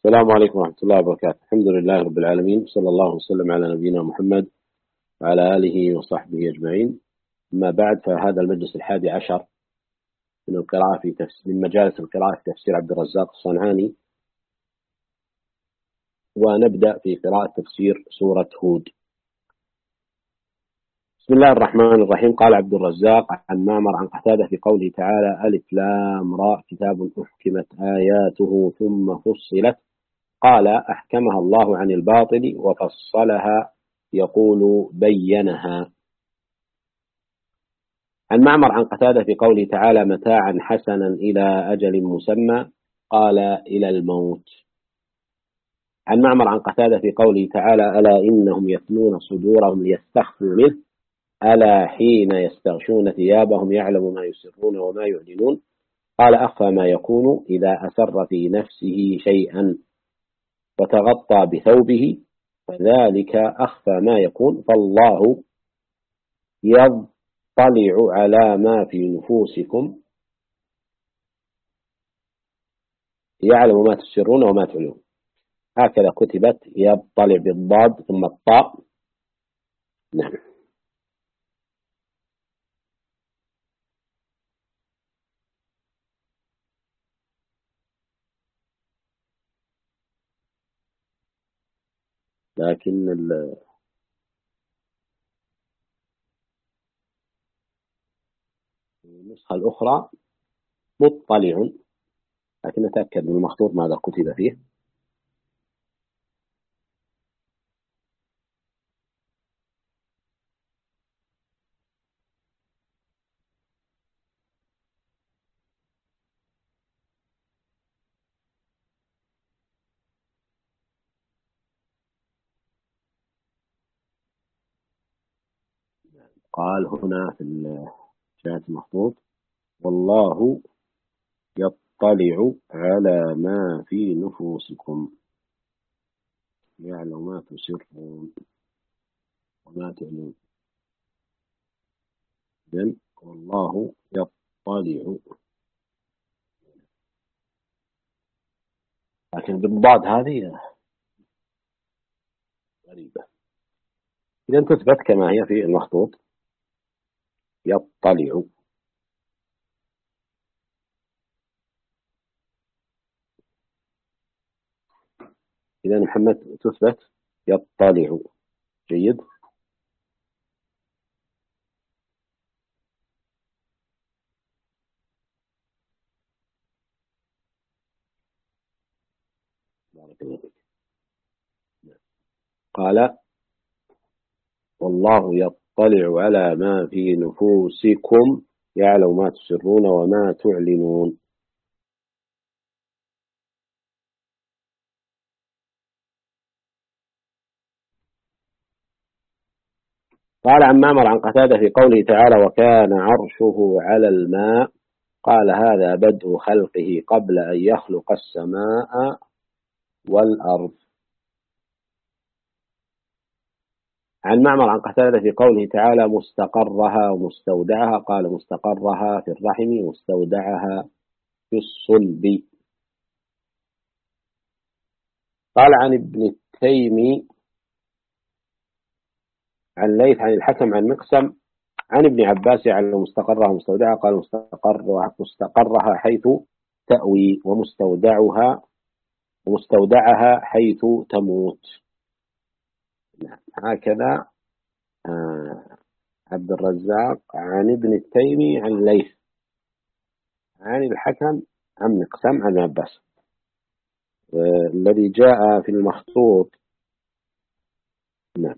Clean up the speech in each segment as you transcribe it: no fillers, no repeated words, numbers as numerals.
السلام عليكم ورحمة الله وبركاته. الحمد لله رب العالمين، صلى الله وسلم على نبينا محمد وعلى آله وصحبه أجمعين. أما بعد، فهذا المجلس 11 من القراءة من مجالس القراءة في تفسير عبد الرزاق الصنعاني، ونبدأ في قراءة تفسير سورة هود. بسم الله الرحمن الرحيم. قال عبد الرزاق عن معمر عن قتادة في قوله تعالى: ألف لام راء كتاب أحكمت آياته ثم فصلت. قال: أحكمها الله عن الباطل وفصلها، يقول بينها. عن معمر عن قتادة في قوله تعالى: متاعا حسنا إلى أجل مسمى. قال: إلى الموت. عن معمر عن قتادة في قوله تعالى: ألا إنهم يثنون صدورهم ليستخفوا منه، ألا حين يستغشون ثيابهم يعلم ما يسرون وما يعلنون. قال: أخفى ما يكون إذا أسر في نفسه شيئا وتغطى بثوبه، فذلك أخفى ما يكون، فالله يطلع على ما في نفوسكم يعلم ما تسرون وما تعلنون. هكذا كتبت، يطلع بالضاد ثم الطاء. نعم. لكن النسخة الأخرى مطلع، لكن نتأكد من المخطوط ماذا كتب فيه. قال هنا في الشاهد المخطوط: والله يطلع على ما في نفوسكم يعلم ما تسرون وما تعلنون. إذن والله يطلع، لكن بالضاد هذه غريبة. إذن تثبت كما هي في المخطوط: يطلع. إذا محمد تثبت يطلع. جيد. بارك الله فيك. قال: والله يطلع على ما في نفوسكم يعلم ما تسرون وما تعلنون. قال عن معمر عن قتادة في قوله تعالى: وكان عرشه على الماء. قال: هذا بدء خلقه قبل أن يخلق السماء والأرض. عن معمر عن قتادة في قوله تعالى: مستقرها ومستودعها. قال: مستقرها في الرحم ومستودعها في الصلب. قال عن ابن التيمي عن ليث عن الحكم عن مقسم عن ابن عباس على مستقرها ومستودعها. قال: مستقرها حيث تأوي، ومستودعها حيث تموت. هكذا عبد الرزاق عن ابن التيمي عن ليث عن الحكم عن مقسم عن عباس. الذي جاء في المخطوط، نعم،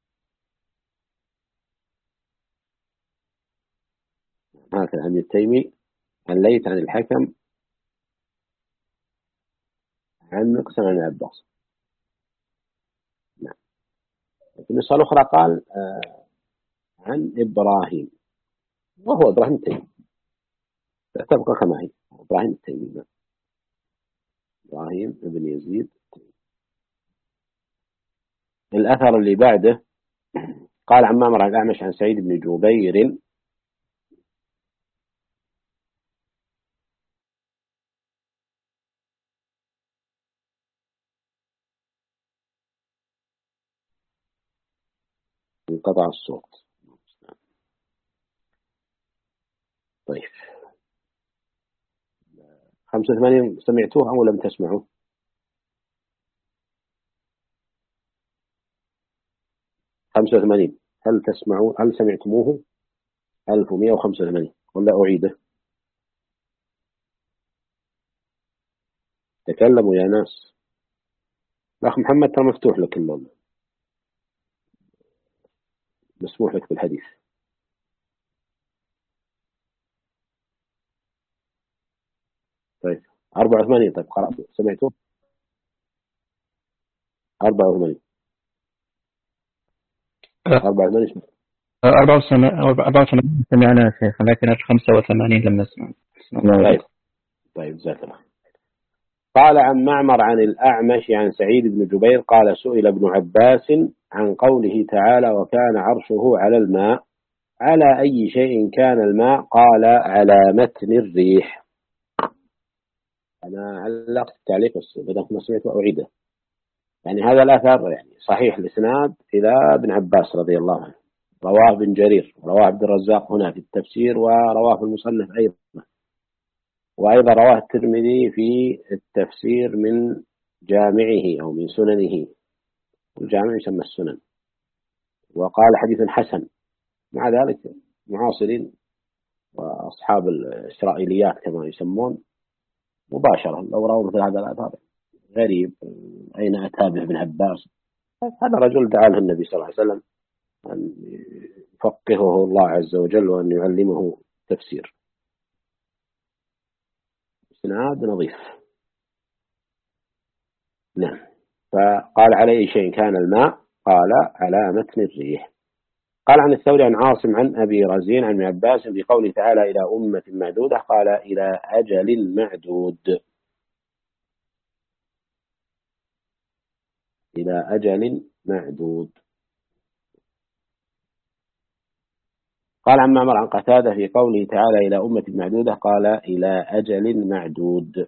هكذا عن التيمي عن ليث عن الحكم عن مقسم عن عباس. نعم. في النسخة الأخرى قال عن إبراهيم، وهو إبراهيم التيمي، تبقى كما هي إبراهيم التيمي. نعم. إبراهيم بن يزيد. الأثر اللي بعده قال عن معمر عن الأعمش عن سعيد بن جبير انقطع الصوت. طيب 85 سمعتوه أو لم تسمعوه؟ 85 هل سمعتموه؟ 1185 ولا أعيده؟ تكلموا يا ناس. الأخ محمد ترى مفتوح لك اللون، مسموح لك بالحديث. طيب 84 طيب قرأت سمعتوه؟ 84 84 84 سمعنا يا شيخ، لكن 85 لم نسمع. طيب جزاك الله. قال عن معمر عن الأعمش عن سعيد بن جبير قال سئل ابن عباس عن قوله تعالى وكان عرشه على الماء على أي شيء كان الماء؟ قال على متن الريح. أنا علقت التعليق بس بدأت ما سمعت وأعيده. يعني هذا الأثر يعني صحيح الإسناد إلى ابن عباس رضي الله عنه، رواه ابن جرير ورواه عبد الرزاق هنا في التفسير ورواه في المصنف أيضا، وأيضا رواه الترمذي في التفسير من جامعه أو من سننه، الجامع يسمى السنن، وقال حديث حسن. مع ذلك معاصرين وأصحاب الإسرائيليات كما يسمون مباشرة لو رأوا مثل هذا الأثر غريب أين أتى به ابن عباس؟ هذا رجل دعا له النبي صلى الله عليه وسلم أن يفقهه الله عز وجل وأن يعلمه تفسير. إسناد نظيف. نعم. فقال على أي شيء كان الماء؟ قال على متن الريح. قال عن الثوري عن عاصم عن أبي رزين عن ابن عباس بقوله تعالى إلى أمة معدودة قال إلى أجل معدود. إلى أجل معدود. قال عن معمر عن قتادة في قوله تعالى إلى أمة معدودة قال إلى أجل معدود.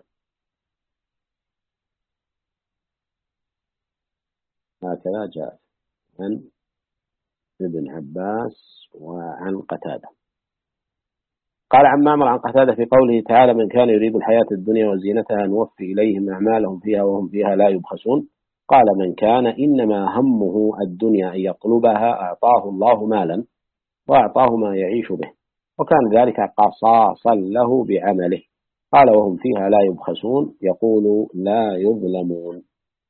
هكذا جاء عن ابن عباس وعن قتادة. قال عن معمر عن قتادة في قوله تعالى من كان يريد الحياة الدنيا وزينتها نوفي إليهم أعمالهم فيها وهم فيها لا يبخسون. قال من كان إنما همه الدنيا أن يطلبها أعطاه الله مالا وأعطاه ما يعيش به وكان ذلك قصاصا له بعمله. قال وهم فيها لا يبخسون يقول لا يظلمون.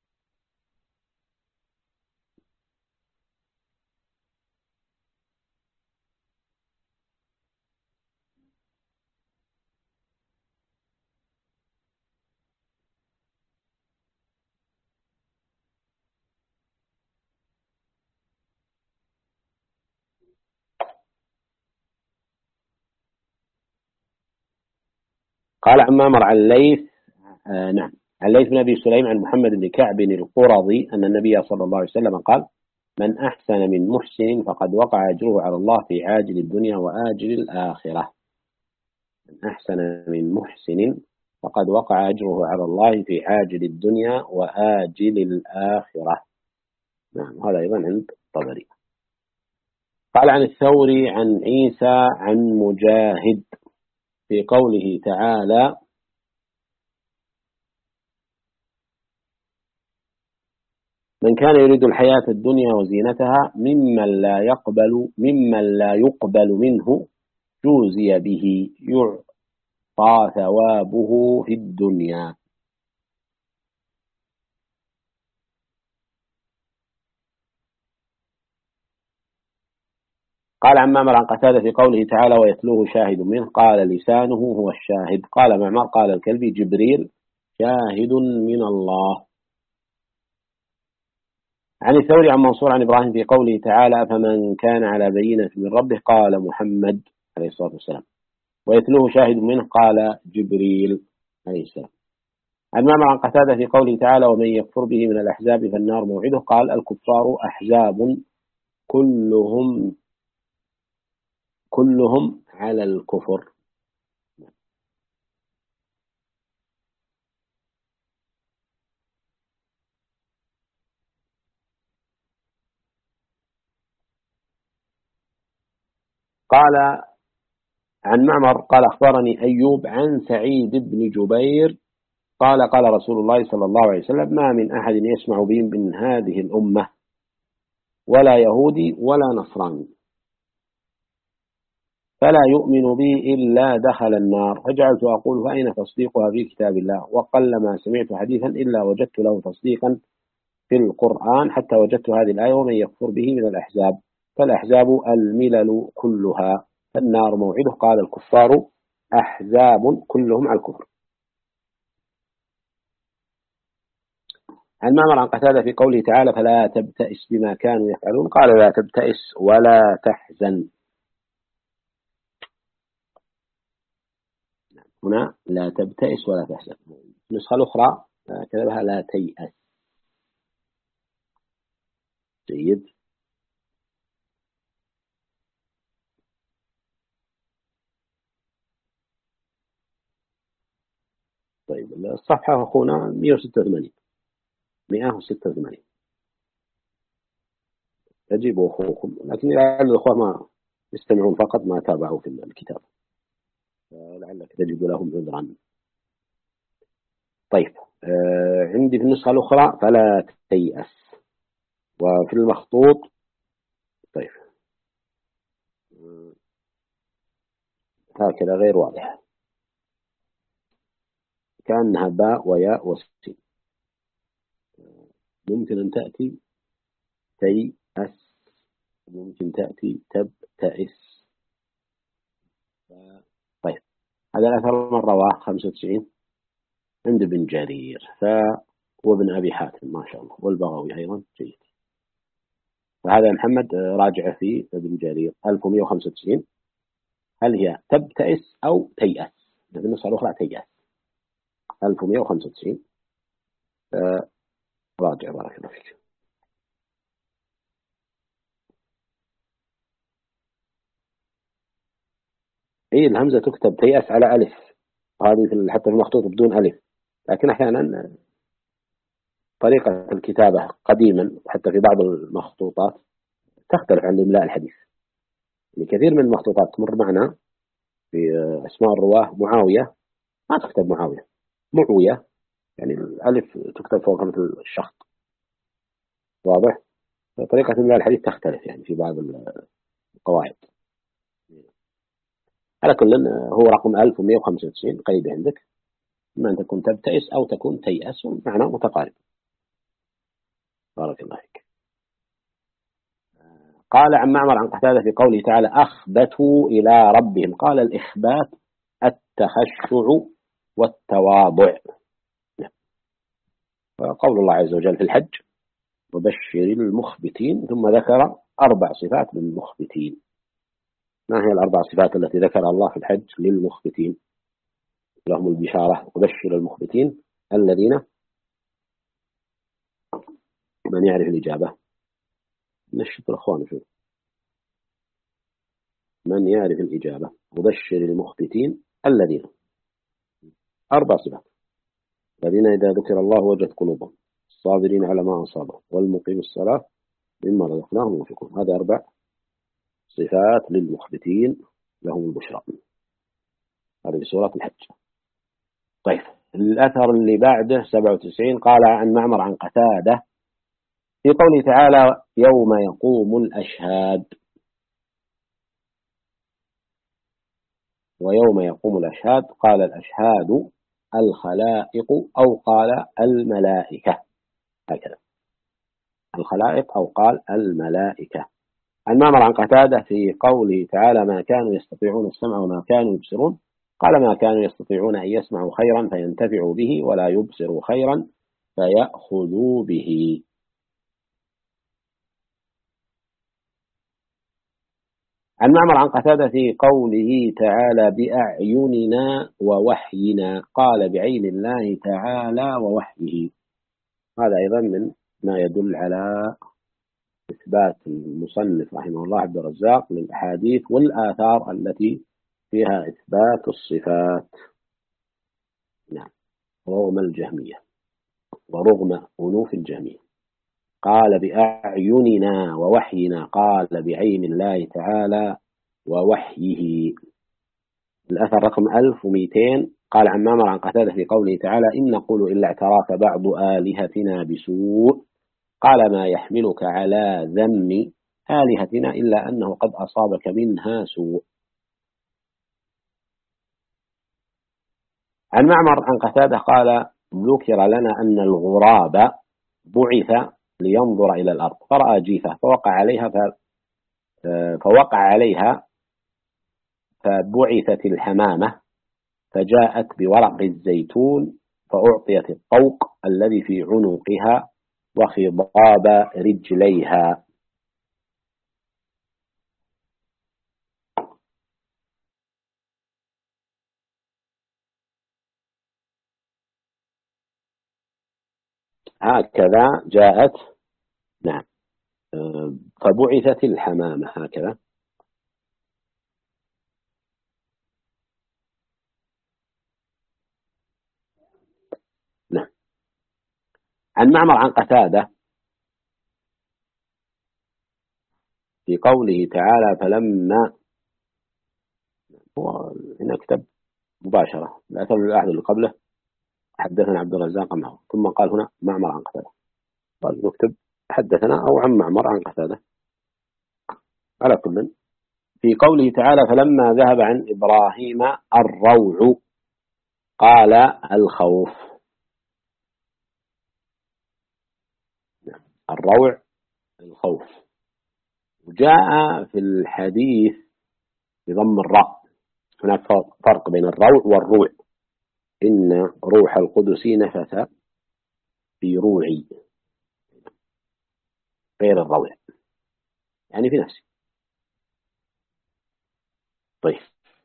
قال عن معمر عن الليث نعم عن الليث بن أبي سليم عن محمد بن كعب القرظي أن النبي صلى الله عليه وسلم قال من أحسن من محسن فقد وقع أجره على الله في عاجل الدنيا وآجل الآخرة. من أحسن من محسن فقد وقع أجره على الله في عاجل الدنيا وآجل الآخرة. نعم هذا أيضا عند الطبري. قال عن الثوري عن عيسى عن مجاهد في قوله تعالى من كان يريد الحياة الدنيا وزينتها ممن لا يقبل منه جوزي به يعطى ثوابه في الدنيا. قال عن معمر عن قتادة في قوله تعالى ويتلوه شاهد منه قال لسانه هو الشاهد. قال معمر قال الكلبي جبريل شاهد من الله. عن الثوري عن منصور عن إبراهيم في قوله تعالى فمن كان على بينة من ربه قال محمد عليه الصلاة والسلام ويتلوه شاهد منه قال جبريل عليه السلام. عن معمر عن قتادة في قوله تعالى ومن يكفر به من الأحزاب فالنار موعده قال الكفار أحزاب كلهم على الكفر. قال عن معمر قال أخبرني أيوب عن سعيد بن جبير قال قال رسول الله صلى الله عليه وسلم ما من أحد يسمع بي من هذه الأمة ولا يهودي ولا نصراني فلا يؤمن بي إلا دخل النار. فجعلت أقول فأين تصديقها في كتاب الله؟ وقلما سمعت حديثا إلا وجدت له تصديقا في القرآن حتى وجدت هذه الآية ومن يكفر به من الأحزاب. فالأحزاب الملل كلها فالنار موعده. قال الكفار أحزاب كلهم على الكفر. عن معمر عن قتادة في قوله تعالى فلا تبتئس بما كانوا يفعلون قال لا تبتئس ولا تحزن. هنا لا تبتئس ولا تحزن. النسخة الأخرى كتبها لا تيأس. جيد. طيب الصفحة أخونا 186 186 أجيبوا أخوكم لكن لعل الأخوة ما يستمعون فقط ما تابعوا في الكتاب لعلك تجد لهم عذرا. طيب عندي في النسخة الأخرى فلا تيأس وفي المخطوط طيب هكذا غير واضح كأنها باء وياء وسين. ممكن أن تأتي تيأس ممكن تأتي تبتئس. طيب هذا الأثر من رواه 95 عند ابن جرير وابن أبي حاتم ما شاء الله والبغوي أيضا جيد. فهذا محمد راجع في ابن جرير 1195 هل هي تبتئس أو تيأس؟ في النسخة الأخرى تيأس 1195 راجع بارك الله فيك. هي الهمزة تكتب تيأس على ألف وهذه حتى في المخطوط بدون ألف لكن أحيانا طريقة الكتابة قديما حتى في بعض المخطوطات تختلف عن الإملاء الحديث. يعني كثير من المخطوطات تمر معنا في أسماء الرواه معاوية ما تكتب معاوية معوية يعني الألف تكتب فوق مثل الشخط واضح. طريقة الإملاء الحديث تختلف يعني في بعض القواعد. على كل هو رقم 1195 قيد عندك إما أن تكون تبتئس أو تكون تيأس معنى متقارب. بارك الله فيك. قال عن معمر عن قتادة في قوله تعالى أخبتوا إلى ربهم قال الإخبات التخشع والتواضع. وقول الله عز وجل في الحج وبشر المخبتين ثم ذكر 4 صفات للمخبتين. ما هي ال4 صفات التي ذكر الله في الحج للمخبتين؟ لهم البشارة وبشر المخبتين الذين من يعرف الإجابة نشط الأخوان شوف من يعرف الإجابة وبشر المخبتين الذين 4 صفات الذين إذا ذكر الله وجد قلوبهم الصابرين على ما أصابهم والمقيم الصلاة مما رزقناهم ينفقون. هذه 4 صفات للمخبتين لهم البشرى. هذه سورة الحج. طيب الأثر اللي بعده 97 قال عن معمر عن قتادة في قوله تعالى يوم يقوم الأشهاد ويوم يقوم الأشهاد قال الأشهاد الخلائق أو قال الملائكة هكذا الخلائق أو قال الملائكة. عن معمر عن قتادة في قوله تعالى ما كانوا يستطيعون السمع وما كانوا يبصرون قال ما كانوا يستطيعون أن يسمعوا خيرا فينتفعوا به ولا يبصروا خيرا فيأخذوا به. عن معمر عن قتادة في قوله تعالى بأعيننا ووحينا قال بعين الله تعالى ووحيه. هذا أيضا من ما يدل على إثبات المصنف رحمه الله عبد الرزاق للأحاديث والآثار التي فيها إثبات الصفات. نعم رغم الجهمية ورغم أنوف الجهمية. قال بأعيننا ووحينا قال بعين الله تعالى ووحيه. الأثر رقم 1200 قال عن معمر عن قتادة في قوله تعالى إن نقول إلا اعتراف بعض آلهتنا بسوء قال ما يحملك على ذم آلهتنا إلا أنه قد أصابك منها سوء. عن معمر عن قتادة قال ذكر لنا أن الغراب بعث لينظر إلى الأرض فرأى جيفة فوقع عليها فبعثت الحمامة فجاءت بورق الزيتون فأعطيت الطوق الذي في عنقها وخضاب رجليها. هكذا جاءت نعم فبعثت الحمامة هكذا. نعم. عن معمر عن قتادة في قوله تعالى فلما هو هنا كتب مباشرة الأثر الأحد اللي قبله حدثنا عبد الرزاق معه ثم قال هنا معمر عن قتادة قال نكتب حدثنا أو عن معمر عن قتادة. على كل في قوله تعالى فلما ذهب عن إبراهيم الروع قال الخوف. الروع الخوف. وجاء في الحديث بضم الراء هناك فرق بين الروع والروع إن روح القدس نفث في روعي غير الروع يعني في نفسي. طيب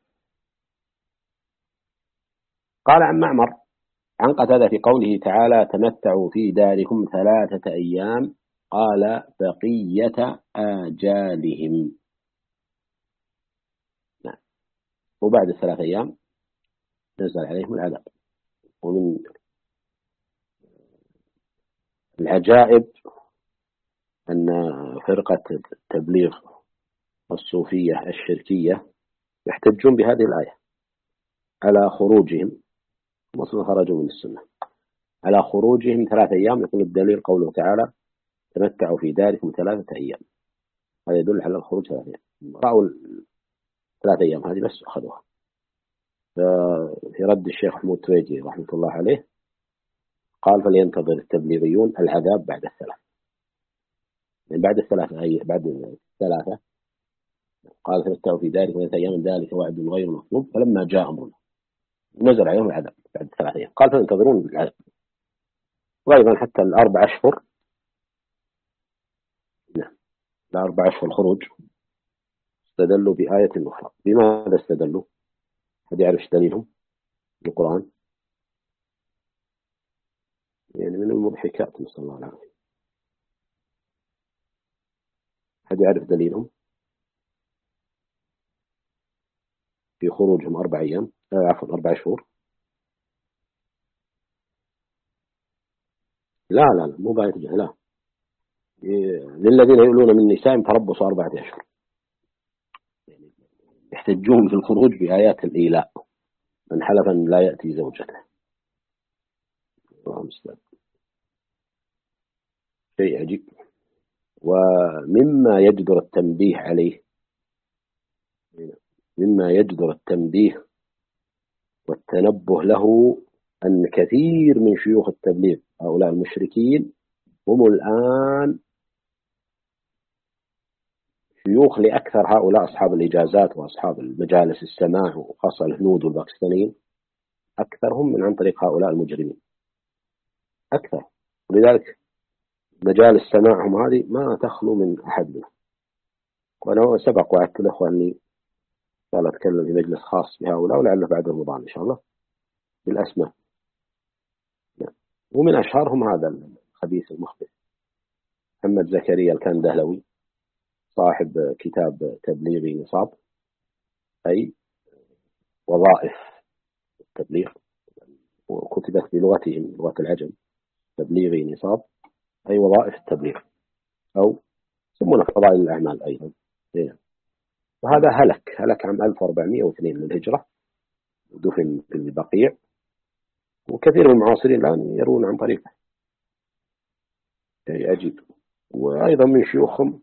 قال عن معمر عن قتادة في قوله تعالى تمتعوا في داركم 3 أيام قال بقية آجالهم. نعم. وبعد 3 أيام نزل عليهم العذاب. ومن العجائب أن فرقة التبليغ الصوفية الشركية يحتجون بهذه الآية على خروجهم مصر خرجوا من السنة على خروجهم 3 أيام. يقول الدليل قوله تعالى تمتعوا في داركم 3 أيام. هذا يدل على الخروج 3 أيام. رأوا 3 أيام هذه بس أخذوها. في رد الشيخ محمود تويجي رحمة الله عليه قال فلينتظر التبليغيون العذاب بعد 3 يعني بعد 3 أيام بعد 3 قال تمتعوا في داركم 3 أيام ذلك وعد غير مطلوب فلما جاء أمرنا نزل عليهم العذاب بعد 3 أيام قال فينتظرون العذاب. وأيضا حتى 4 أشهر نعم 4 أشهر الخروج استدلوا بآية أخرى. بماذا استدلوا؟ هل يعرف دليلهم القرآن؟ يعني من المضحكات نسأل الله العافية. هل يعرف دليلهم في خروجهم 4 أيام عفوا 4 شهور؟ لا مو بآية لا للذين يقولون من نسائهم تربصوا 4 أشهر يعني يحتجون في الخروج بآيات الإيلاء من حلف أن لا يأتي زوجته. شيء عجيب. ومما يجدر التنبيه عليه مما يجدر التنبيه والتنبه له أن كثير من شيوخ التبليغ هؤلاء المشركين هم الآن شيوخ لأكثر هؤلاء أصحاب الإجازات وأصحاب المجالس السماع وخاصة الهنود والباكستانيين أكثرهم من عن طريق هؤلاء المجرمين أكثر. ولذلك مجالس سماعهم هذه ما تخلو من أحد منهم. وأنا سبق وعدت الأخوة أني قال أتكلم في مجلس خاص بهؤلاء ولعله بعد رمضان إن شاء الله بالأسماء. ومن أشهرهم هذا الخبيث المخبث محمد زكريا الكندهلوي صاحب كتاب تبليغي نصاب أي وظائف التبليغ وكتبت بلغتهم لغة العجم تبليغي نصاب أي وظائف التبليغ أو يسمونها فضائل الأعمال أيضا. وهذا هلك عام 1402 من الهجرة، ودفن في البقيع، وكثير من المعاصرين الآن يرون عن طريقه، شيء عجيب. وأيضا من شيوخهم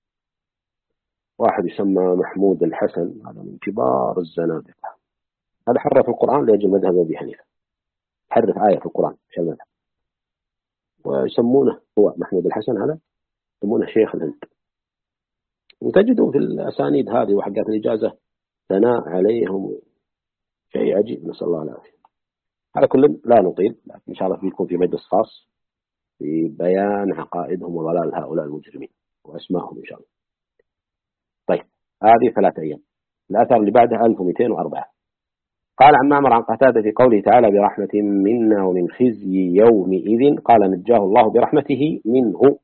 واحد يسمى محمود الحسن، هذا من كبار الزنادقة، هذا حرف القرآن لأجل مذهب أبي حنيفة، حرف آية في القرآن عشان المذهب، ويسمونه هو محمود الحسن هذا يسمونه شيخ الهند. وتجدوا في الأسانيد هذه وحقات الإجازة ثناء عليهم، شيء عجيب، نسأل الله العافية. على كل لا نطيل، لكن إن شاء الله بيكون في مجلس خاص في بيان عقائدهم وضلال هؤلاء المجرمين وأسمائهم إن شاء الله. طيب، هذه 3 أيام. الأثر اللي بعدها 1204. قال عن معمر عن قتادة في قوله تعالى برحمة منا ومن خزي يومئذ، قال نجاه الله برحمته منه،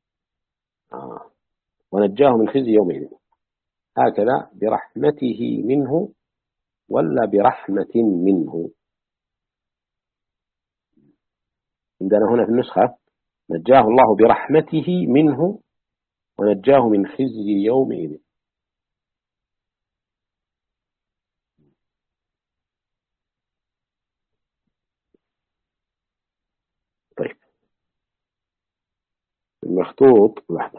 ونجاه من خزي يومئذ، هكذا برحمته منه ولا برحمة منه؟ عندنا هنا في النسخة نجاه الله برحمته منه ونجاه من خزي يومئذ. طيب، المخطوط لحظة،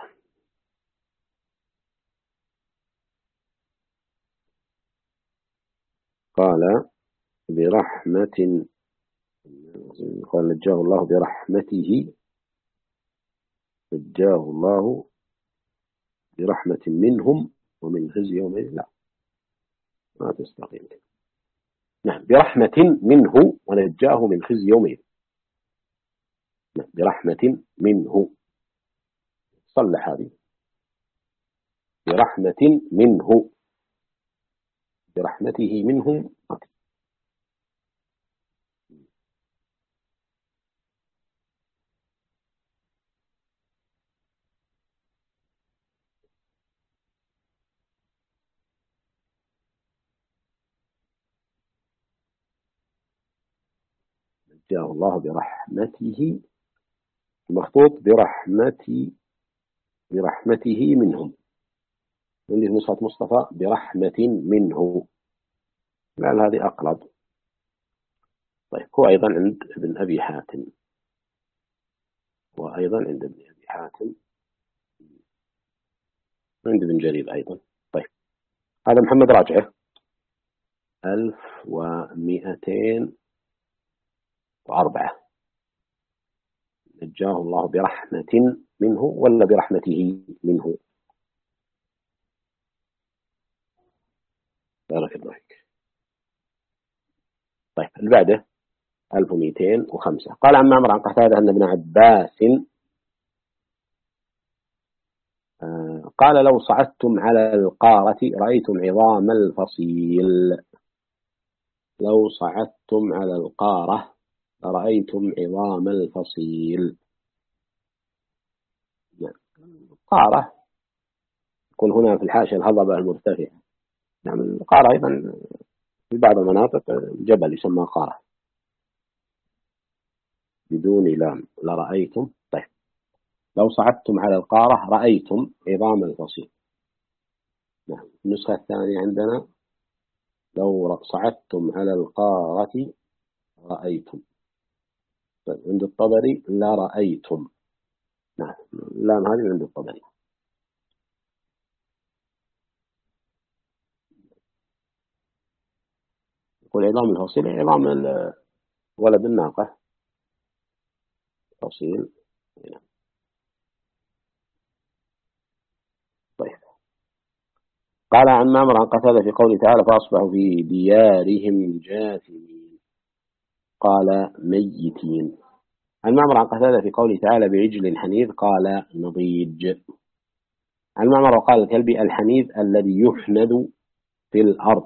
قال برحمة، قال نجاه الله برحمته، نجاه الله برحمة منهم ومن خزي يومئذ، لا ما تستقيم. نعم، برحمة منه ونجاه من خزي يومئذ، نعم برحمة منه، صلح هذه، برحمة منه، برحمته منهم. نجاه الله برحمته، المخطوط برحمته منهم، اللي في نسخة مصطفى برحمة منه، لعل هذه أقرب. طيب، هو أيضا عند ابن أبي حاتم، وأيضا عند ابن أبي حاتم، عند ابن جرير أيضا. طيب، هذا محمد راجعه 1204. نجاه الله برحمة منه ولا برحمته منه؟ بارك الله فيك. طيب، اللي بعده 1205. قال عن معمر عن قتادة أن ابن عباس قال لو صعدتم على القارة رأيتم عظام الفصيل، لو صعدتم على القارة رأيتم عظام الفصيل. القارة يكون هنا في الحاشية الهضبة المرتفعة، نعم القارة أيضا في بعض المناطق جبل يسمى قارة بدون لام، لرأيتم. طيب، لو صعدتم على القارة رأيتم عظام الفصيل. نعم، النسخة الثانية عندنا لو صعدتم على القارة رأيتم. طيب، عند الطبري لا رأيتم، نعم اللام هذه عند الطبري. يقول عظام الفصيل عظام ولد الناقة فصيل. طيب، قال عن معمر عن قتادة في قوله تعالى فأصبحوا في ديارهم جاثمين، قال ميتين. عن معمر عن قتادة في قوله تعالى بعجل حنيذ، قال نضيج. عن معمر وقال الكلبي الحنيذ الذي يحنذ في الأرض.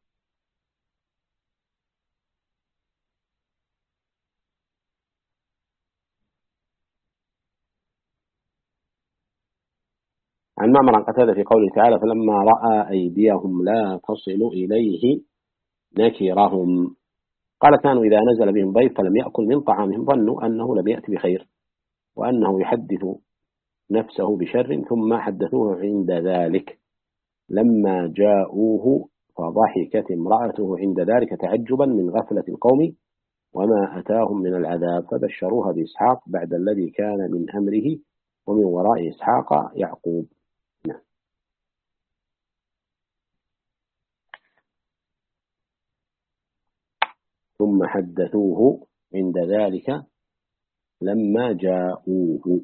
عن معمر عن قتادة في قوله تعالى فلما رأى أيديهم لا تصل إليه نكرهم، قال كانوا إذا نزل بهم ضيف فلم يأكل من طعامهم ظنوا أنه لم يأتي بخير وأنه يحدث نفسه بشر ثم حدثوه عند ذلك. لما جاءوه فضحكت امرأته عند ذلك تعجبا من غفلة القوم وما أتاهم من العذاب فبشروها بإسحاق بعد الذي كان من أمره ومن وراء إسحاق يعقوب. نعم. ثم حدثوه عند ذلك لما جاءوه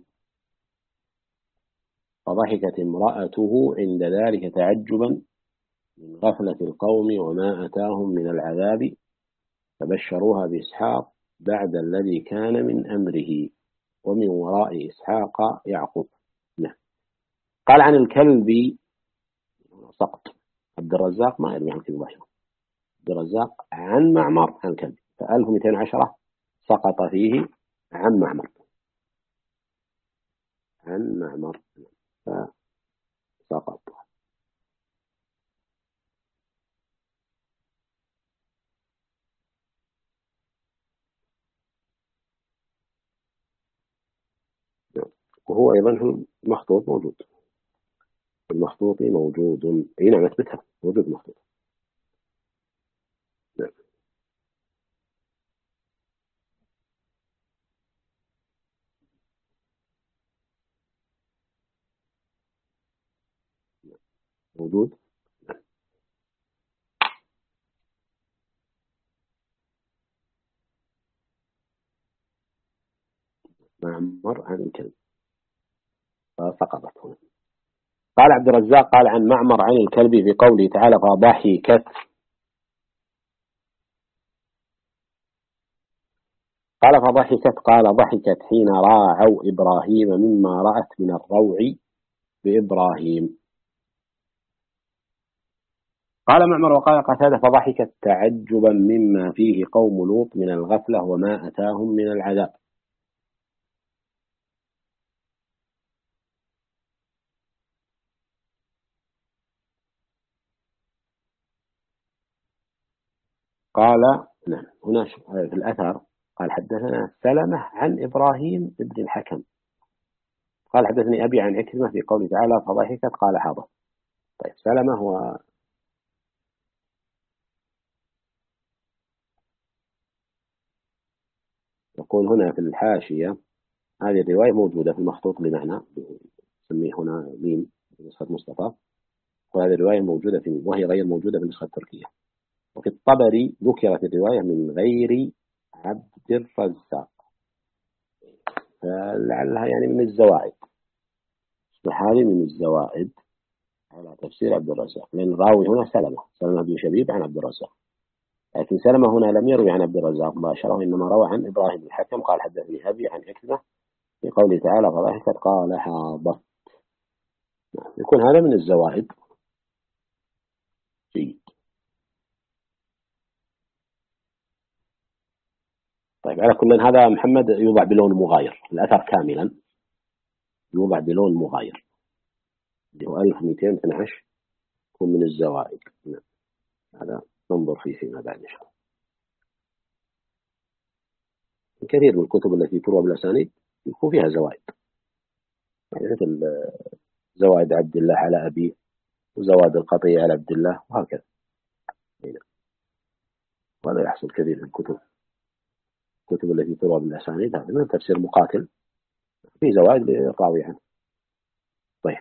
فضحكت امرأته عند ذلك تعجبا من غفلة القوم وما أتاهم من العذاب فبشروها بإسحاق بعد الذي كان من أمره ومن وراء إسحاق يعقوب. نعم. قال عن الكلب سقط. عبد الرزاق ما يروي عن كذب ظاهره. عبد الرزاق عن معمر عن الكلب ف1210 سقط فيه عن معمر فسقط. وهو أيضا في المخطوط موجود. المخطوط موجود. أي نعم أثبتها موجود مخطوط. نعم. موجود. معمر عن الكلب فسقطت هنا. قال عبد الرزاق قال عن معمر عن الكلب في قوله تعالى فضحكت. قال فضحكت قال ضحكت حين راعوا إبراهيم مما رأت من الروع بإبراهيم. قال معمر وقال قتادة فضحكت تعجبا مما فيه قوم لوط من الغفلة وما أتاهم من العذاب. قال نعم هنا في الأثر قال حدثنا سلمة عن إبراهيم بن الحكم قال حدثني أبي عن عكرمة في قوله تعالى فضحكت قال حاضر. طيب سلمة هو يقول هنا في الحاشية هذه الرواية موجودة في المخطوط بمعنى نسميه هنا ميم في نسخة مصطفى وهذه الرواية موجودة في وهي غير موجودة في النسخة التركية. وفي الطبري ذكرت الرواية من غير عبد الرزاق فلعلها يعني من الزوائد. هذه من الزوائد على تفسير عبد الرزاق لأن الراوي هنا سلمة بن شبيب عن عبد الرزاق لكن سلمة هنا لم يروي عن عبد الرزاق مباشرة وإنما روى عن إبراهيم الحكم قال حدثني أبي عن عكرمة في قوله تعالى فضحكت قال حاضت. يكون هذا من الزوائد. جيد. طيب على كل هذا محمد يوضع بلون مغاير الأثر كاملا يوضع بلون مغاير اللي هو 1212 يكون من الزوائد. هذا ننظر فيه فيما بعد إن شاء الله. كثير من الكتب التي تروى بالأسانيد يكون فيها زوائد يعني مثل زوائد عبد الله على أبيه وزوائد القطيع على عبد الله وهكذا. وهذا يحصل كثير في الكتب التي تروى بالأسانيد هذا من تفسير مقاتل في زوائد للراوي عنه. طيب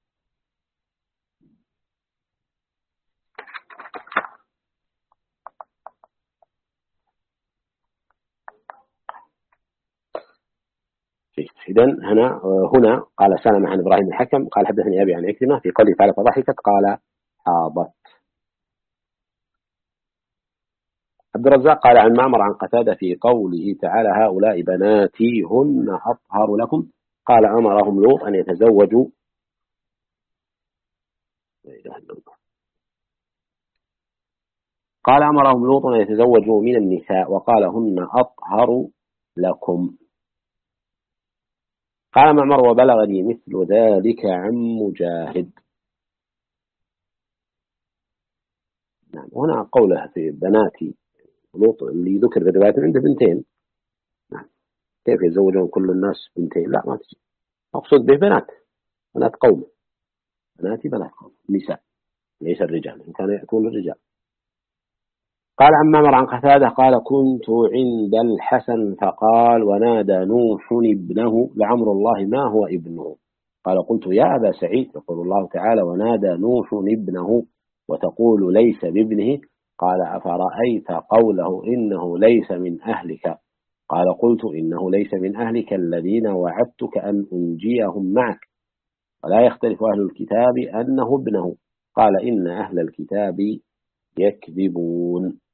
إذن هنا قال سلمة عن إبراهيم الحكم قال حدثني أبي عن عكرمة في قوله تعالى فضحكت قال حاضت. عبد الرزاق قال عن معمر عن قتادة في قوله تعالى هؤلاء بناتي هن أطهر لكم قال أمرهم لوط أن يتزوجوا قال أمرهم لوط أن يتزوجوا من النساء وقال هن أطهر لكم. قال معمر وبلغني مثل ذلك عن مجاهد. نعم هنا قوله في بناتي لوط اللي ذكر في الرواية عنده بنتين. نعم كيف يزوجون كل الناس بنتين لا ما تجي مقصود به بنات قوم بناتي بنات قوم نساء ليس الرجال، إن كانوا يأتون الرجال. قال عن معمر عن قتادة قال كنت عند الحسن فقال ونادى نوح ابنه لعمر الله ما هو ابنه؟ قال قلت يا أبا سعيد يقول الله تعالى ونادى نوح ابنه وتقول ليس بابنه. قال أفرأيت قوله إنه ليس من أهلك؟ قال قلت إنه ليس من أهلك الذين وعدتك أن أنجيهم معك ولا يختلف أهل الكتاب أنه ابنه. قال إن أهل الكتاب يكذبون.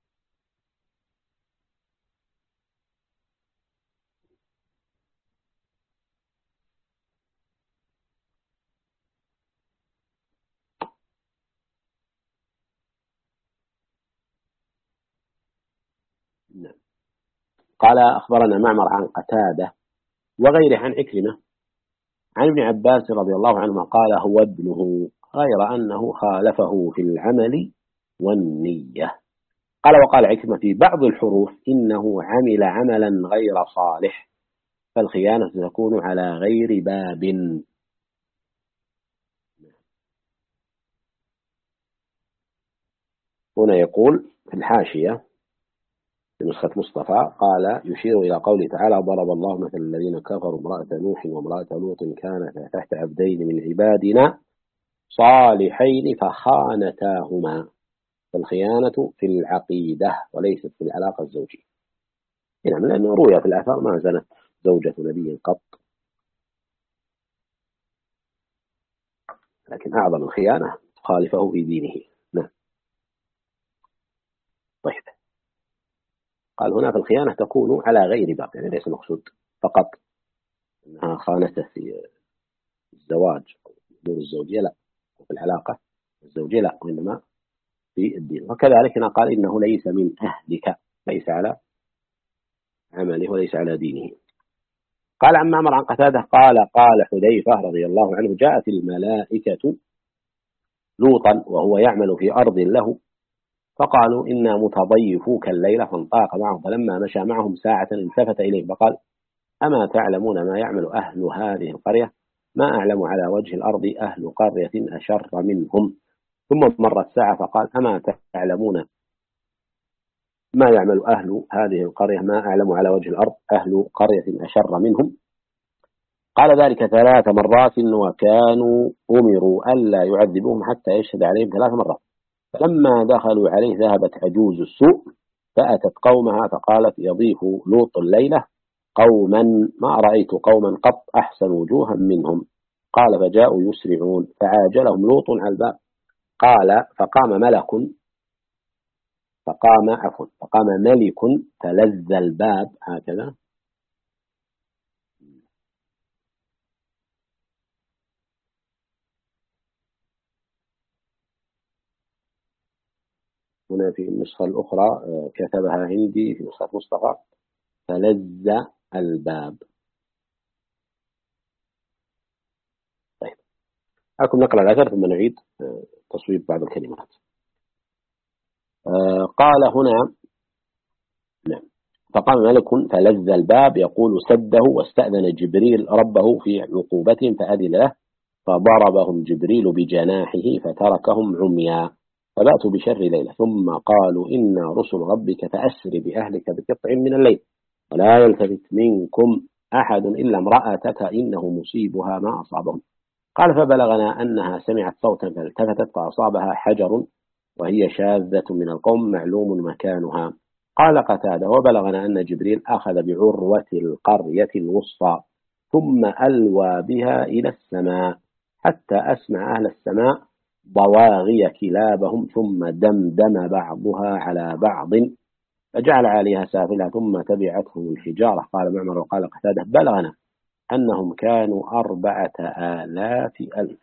قال أخبرنا معمر عن قتادة وغيره عن عكرمة عن ابن عباس رضي الله عنهما قال هو ابنه غير أنه خالفه في العمل والنية. قال وقال عكرمة في بعض الحروف إنه عمل عملا غير صالح فالخيانة تكون على غير باب. هنا يقول في الحاشية في نسخة مصطفى قال يشير إلى قوله تعالى ضرب الله مثل الذين كفروا امرأة نوح وامرأة لوط كانتا تحت عبدين من عبادنا صالحين فخانتاهما. فالخيانة في العقيدة وليست في العلاقة الزوجية. نعم لأنه روي في الآثار ما زنت زوجة نبي قط، لكن أعظم الخيانة خالفه في دينه. نعم. طيب قال هنا في الخيانة تكون على غير باب، يعني ليس المقصود فقط أنها خانته في الزواج أو الأمور الزوجية، لا، وفي العلاقة الزوجية لا، وإنما في الدين. وكذلك هنا قال إنه ليس من أهلك، ليس على عمله وليس على دينه. قال عن معمر عن قتادة قال حذيفة رضي الله عنه جاءت الملائكة لوطا وهو يعمل في أرض له فقالوا إنا متضيفوك الليلة فانطلق معهم فلما مشى معهم ساعة التفت إليه فقال أما تعلمون ما يعمل أهل هذه القرية؟ ما أعلم على وجه الأرض أهل قرية أشر منهم. ثم مرت ساعة فقال أما تعلمون ما يعمل أهل هذه القرية؟ ما أعلم على وجه الأرض أهل قرية أشر منهم. قال ذلك 3 مرات وكانوا أمروا ألا يعذبوهم حتى يشهد عليهم 3 مرات. فلما دخلوا عليه ذهبت عجوز السوء فأتت قومها فقالت يضيف لوط الليلة قوما ما رأيت قوما قط أحسن وجوها منهم. قال فجاءوا يسرعون فعاجلهم لوط على الباب. قال فقام ملك فلذ الباب هكذا. هنا في النسخة الأخرى كتبها عندي في نسخة مصطفى فلذ الباب. طيب أكم نقرأ الأثر ثم نعيد تصويب بعض الكلمات. قال هنا نعم فقام ملك فلذ الباب يقول سده واستأذن جبريل ربه في عقوبتهم فأذن له فضربهم جبريل بجناحه فتركهم عميا فباتوا بشر ليلة ثم قالوا إنا رسل ربك فأسر بأهلك بقطع من الليل ولا يلتفت منكم أحد إلا امرأتك إنه مصيبها ما أصابهم. قال فبلغنا أنها سمعت صوتا فالتفتت فأصابها حجر وهي شاذة من القوم معلوم مكانها. قال قتادة وبلغنا أن جبريل أخذ بعروة القرية الوسطى ثم ألوى بها إلى السماء حتى أسمع أهل السماء ضواغي كلابهم ثم دمدم بعضها على بعض فجعل عليها سافلها ثم تبعتهم الحجارة. قال معمر وقال قتادة بلغنا أنهم كانوا 4000 ألف.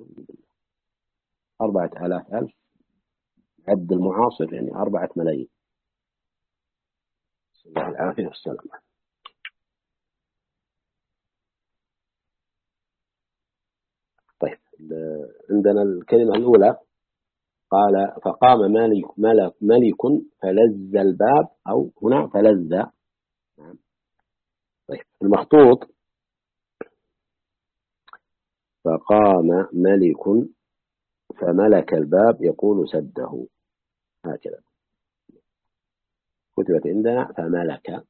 4000 ألف عد المعاصر يعني 4 ملايين. صلى الله العافية والسلام. طيب عندنا الكلمة الأولى قال فقام ملك فلذ الباب أو هنا فلذ. طيب المخطوط فقام ملك فملك الباب يقول سده، هكذا كتبت عندنا فملك،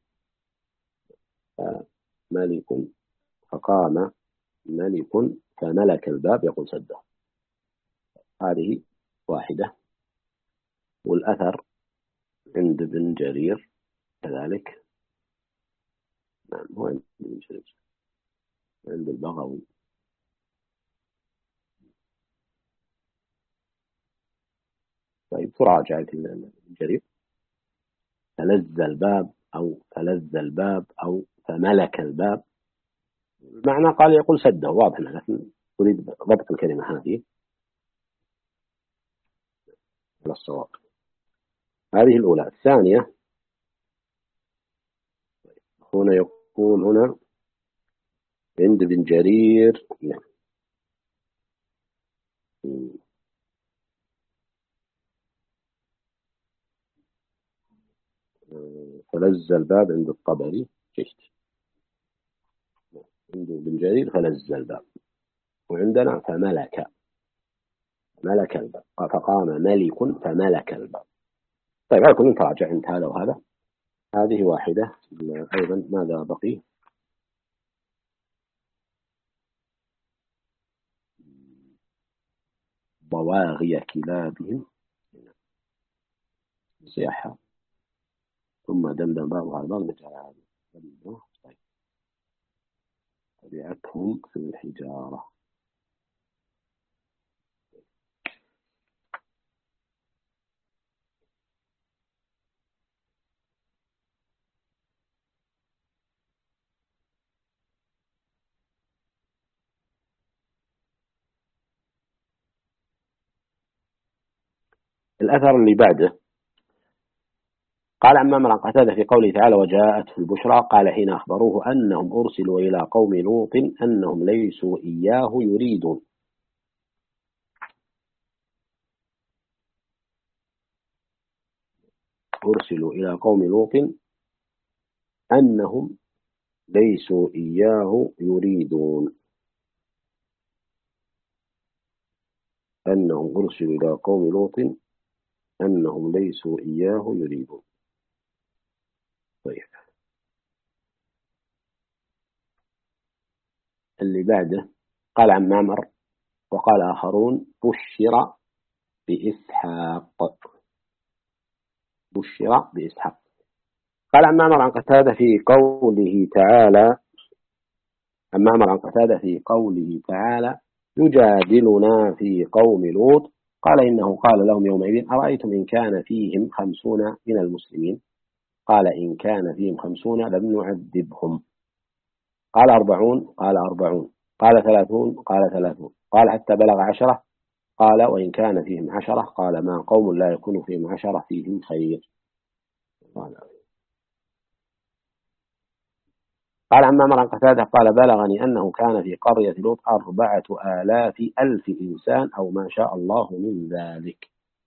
فملك فقام ملك فملك الباب يقول سده، هذه واحدة. والأثر عند ابن جرير كذلك، نعم هو عند ابن جرير، عند البغوي. طيب تراجع ابن جرير، فلز الباب أو فلز الباب أو فملك الباب، معنى قال يقول سده واضح، لكن أريد ضبط الكلمة هذه على الصواب. هذه الأولى. الثانية هنا يقول هنا عند ابن جرير يعني فلز الباب عند الطبري جيد، عند ابن جرير فلز الباب، وعندنا فملك ملك الباب، فقام ملك فملك الباب. طيب على كل تراجع عند هذا وهذا. هذه واحدة. أيضا ماذا بقي؟ ضواغي كلابهم سياحة ثم دمدم بعضها على بعض مثل هذا. طيب تبعتهم في الحجارة. الأثر اللي بعده قال عن معمر عن قتادة في قوله تعالى وجاءته البشرى قال حين أخبروه أنهم أرسلوا إلى قوم لوط أنهم ليسوا إياه يريدون. أرسلوا إلى قوم لوط أنهم ليسوا إياه يريدون، أنهم أرسلوا إلى قوم لوط أنهم ليسوا إياه يريدون. طيب اللي بعده قال عن معمر وقال آخرون بشر بإسحاق، بشر بإسحاق. قال عن معمر عن قتادة في قوله تعالى، عن معمر عن قتادة في قوله تعالى يجادلنا في قوم لوط قال إنه قال لهم يومئذ أرأيتم إن كان فيهم 50 من المسلمين قال إن كان فيهم 50 لم نعذبهم قال 40 قال 40 قال 30 قال 30 قال حتى بلغ 10 قال وإن كان فيهم 10 قال ما قوم لا يكون فيهم 10 فيهم خير. قال عن معمر عن قتادة قال بلغني أنه كان في قرية لوط 4,000 إنسان أو ما شاء الله من ذلك.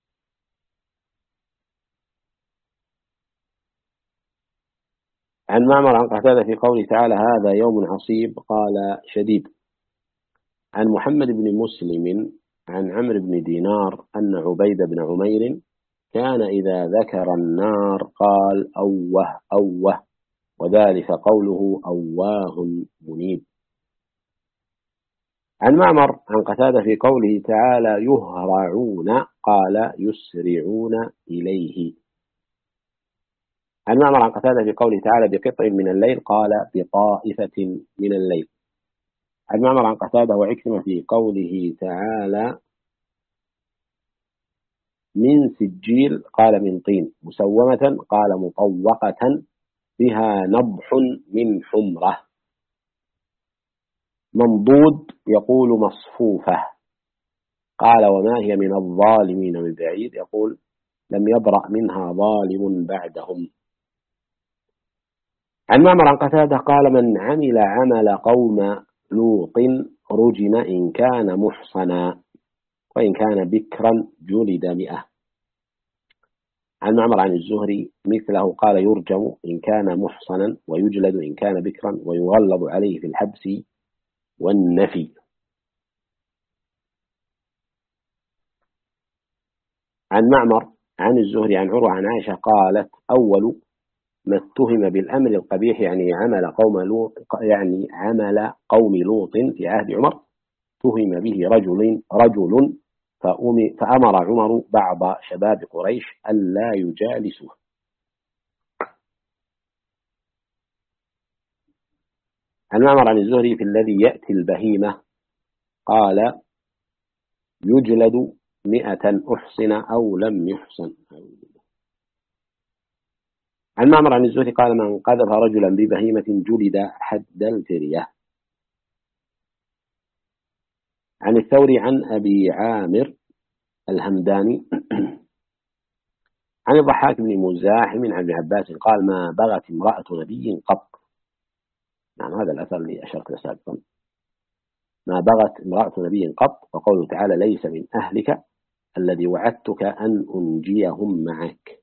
عن معمر عن قتادة في قوله تعالى هذا يوم عصيب قال شديد. عن محمد بن مسلم عن عمرو بن دينار أن عبيد بن عمير كان إذا ذكر النار قال أوه أوه، وذلك قوله أواه منيب. عن معمر عن قتادة في قوله تعالى يهرعون قال يسرعون إليه. عن معمر عن قتادة في قوله تعالى بقطع من الليل قال بطائفة من الليل. عن معمر عن قتادة وعكرمة في قوله تعالى من سجيل قال من طين، مسومة قال مطوقة بها نضح من حمرة، منضود يقول مصفوفة قال وما هي من الظالمين من بعيد يقول لم يبرأ منها ظالم بعدهم. عن معمر عن قتادة قال من عمل عمل قوم لوط رجم إن كان محصنا وإن كان بكرا جلد 100. عن معمر عن الزهري مثله قال يرجم إن كان محصنا ويجلد إن كان بكرا ويغلظ عليه في الحبس والنفي. عن معمر عن الزهري عن عروة عن عائشة قالت أول ما اتهم بالأمر القبيح يعني عمل قوم لوط في عهد عمر اتهم به رجل فأمر عمر بعض شباب قريش ألا يجالسوه. عن معمر عن الزهري في الذي يأتي البهيمة قال يجلد 100 أحصن أو لم يحصن. عن معمر عن الزهري قال من قذف رجلا ببهيمة جلد حد الفرية. عن الثوري عن أبي عامر الهمداني عن الضحاك بن مزاحم عن ابن عباس قال ما بغت امرأة نبي قط. نعم هذا الأثر اللي أشرت له سابقا. ما بغت امرأة نبي قط. وقوله تعالى ليس من أهلك الذي وعدتك أن أنجيهم معك.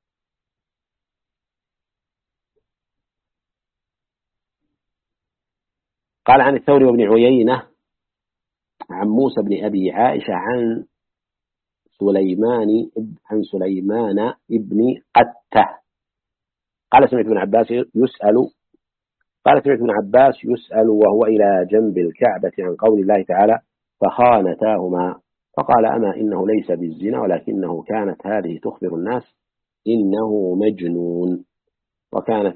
قال عن الثوري وابن عيينة عن موسى بن أبي عائشة عن سليمان ابن قتة قال سمعت ابن عباس يسأل وهو إلى جنب الكعبة عن قول الله تعالى فخانتاهما فقال أما إنه ليس بالزنا ولكنه كانت هذه تخبر الناس إنه مجنون وكانت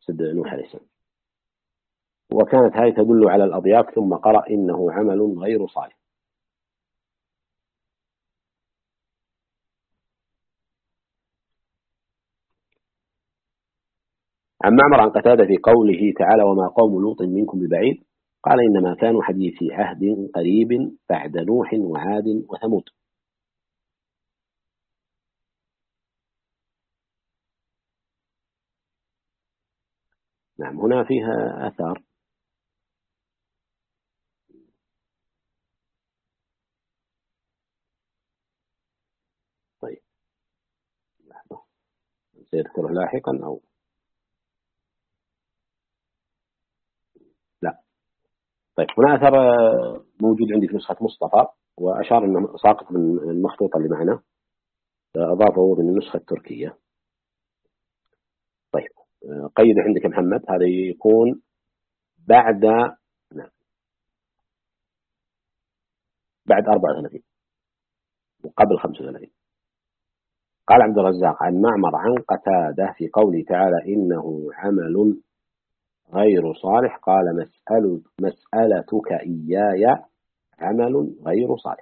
هذه تدل على الأضياف ثم قرأ إنه عمل غير صالح. عن معمر عن قتادة في قوله تعالى وما قوم لوط منكم ببعيد قال إنما كانوا حديثي عهد قريب بعد نوح وعاد وثمود. نعم هنا فيها أثار طيب سيذكره لاحقا أو لا. طيب هنا أثر موجود عندي في نسخة مصطفى وأشار أنه ساقط من المخطوطة اللي معنا فأضافه من النسخة التركية. طيب قيد عندك محمد هذا يكون بعد 34 وقبل 35. قال عبد الرزاق عن معمر عن قتادة في قوله تعالى إنه عمل غير صالح قال مسألتك إياي عمل غير صالح.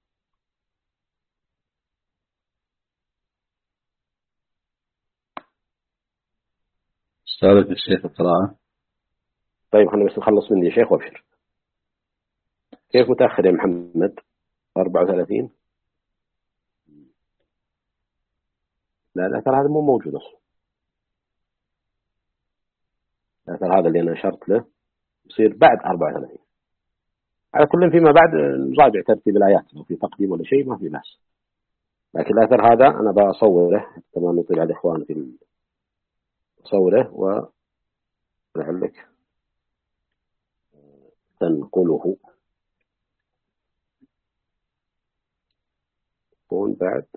استاذ الشيخ القراءة. طيب خلينا بس نخلص مني يا شيخ وابشر. كيف متأخر يا محمد 34؟ لا ترى هذا مو موجود أصلا. لا ترى هذا اللي أنا أشرت له يصير بعد 34. على كل فيما بعد نراجع ترتيب الآيات لو في تقديم ولا شيء ما في بأس. لكن الأثر هذا أنا بصوره حتى ما نطيل على إخوان في صوره ولعلك تنقله يكون بعد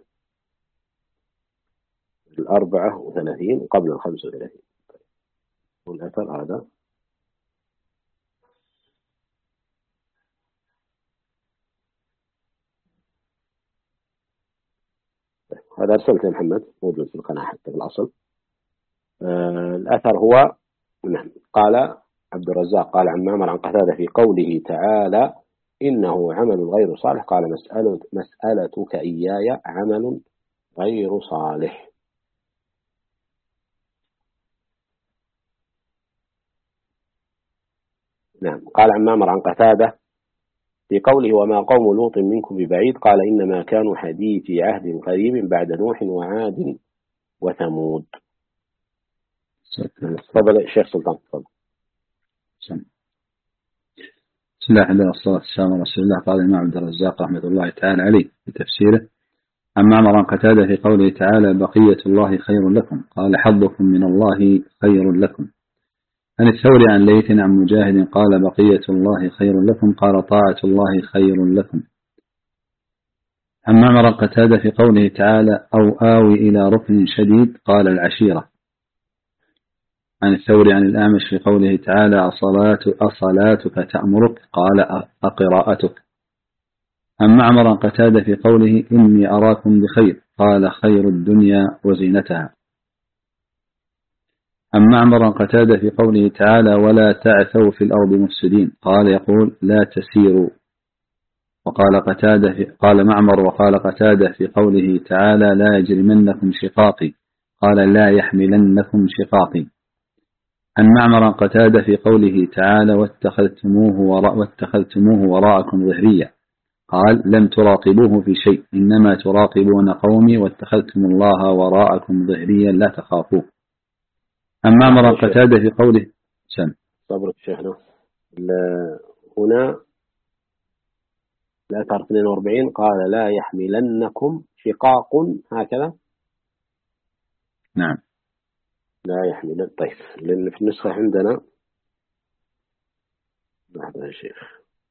34 قبل 35. والأثر هذا أرسلت يا محمد موجود في القناة حتى بالأصل. الأثر هو قال عبد الرزاق قال عن معمر عن قتادة في قوله تعالى إنه عمل غير صالح قال مسألتك إياي عمل غير صالح. نعم قال عن معمر عن قتادة في قوله وما قوم لوط منكم ببعيد قال إنما كانوا حديثي عهد قريب بعد نوح وعاد وثمود. تفضل الشيخ سلطان. تفضل. بسم الله الرحمن الرحيم والصلاة والسلام على رسول الله. قال الإمام عبد الرزاق رحمة الله تعالى عليه في تفسيره عن معمر عن قتادة في قوله تعالى بقية الله خير لكم قال حظكم من الله خير لكم. عن الثوري عن ليث عن مجاهد قال بقية الله خير لكم قال طاعة الله خير لكم. عن معمر قتادة في قوله تعالى أو آوي إلى ركن شديد قال العشيرة. عن الثوري عن الأعمش في قوله تعالى أصلاتك تأمرك قال أقراءتك. عن معمر قتادة في قوله إني أراكم بخير قال خير الدنيا وزينتها. عن معمر قتادة في قوله تعالى ولا تعثوا في الأرض مفسدين قال يقول لا تسيروا. قال معمر وقال قتادة في قوله تعالى لا يجرمنكم شقاقي قال لا يحملنكم شقاقي. عن معمر قتادة في قوله تعالى واتخذتموه وراءكم ظهريا قال لم تراقبوه في شيء إنما تراقبون قومي واتخذتم الله وراءكم ظهريا لا تخافوه. عن معمر قتادة في قوله صبرك شيخنا هنا لا 42 قال لا يحملنكم شقاق هكذا. نعم لا يحملن. طيب لأن في النسخة عندنا لحظة يا شيخ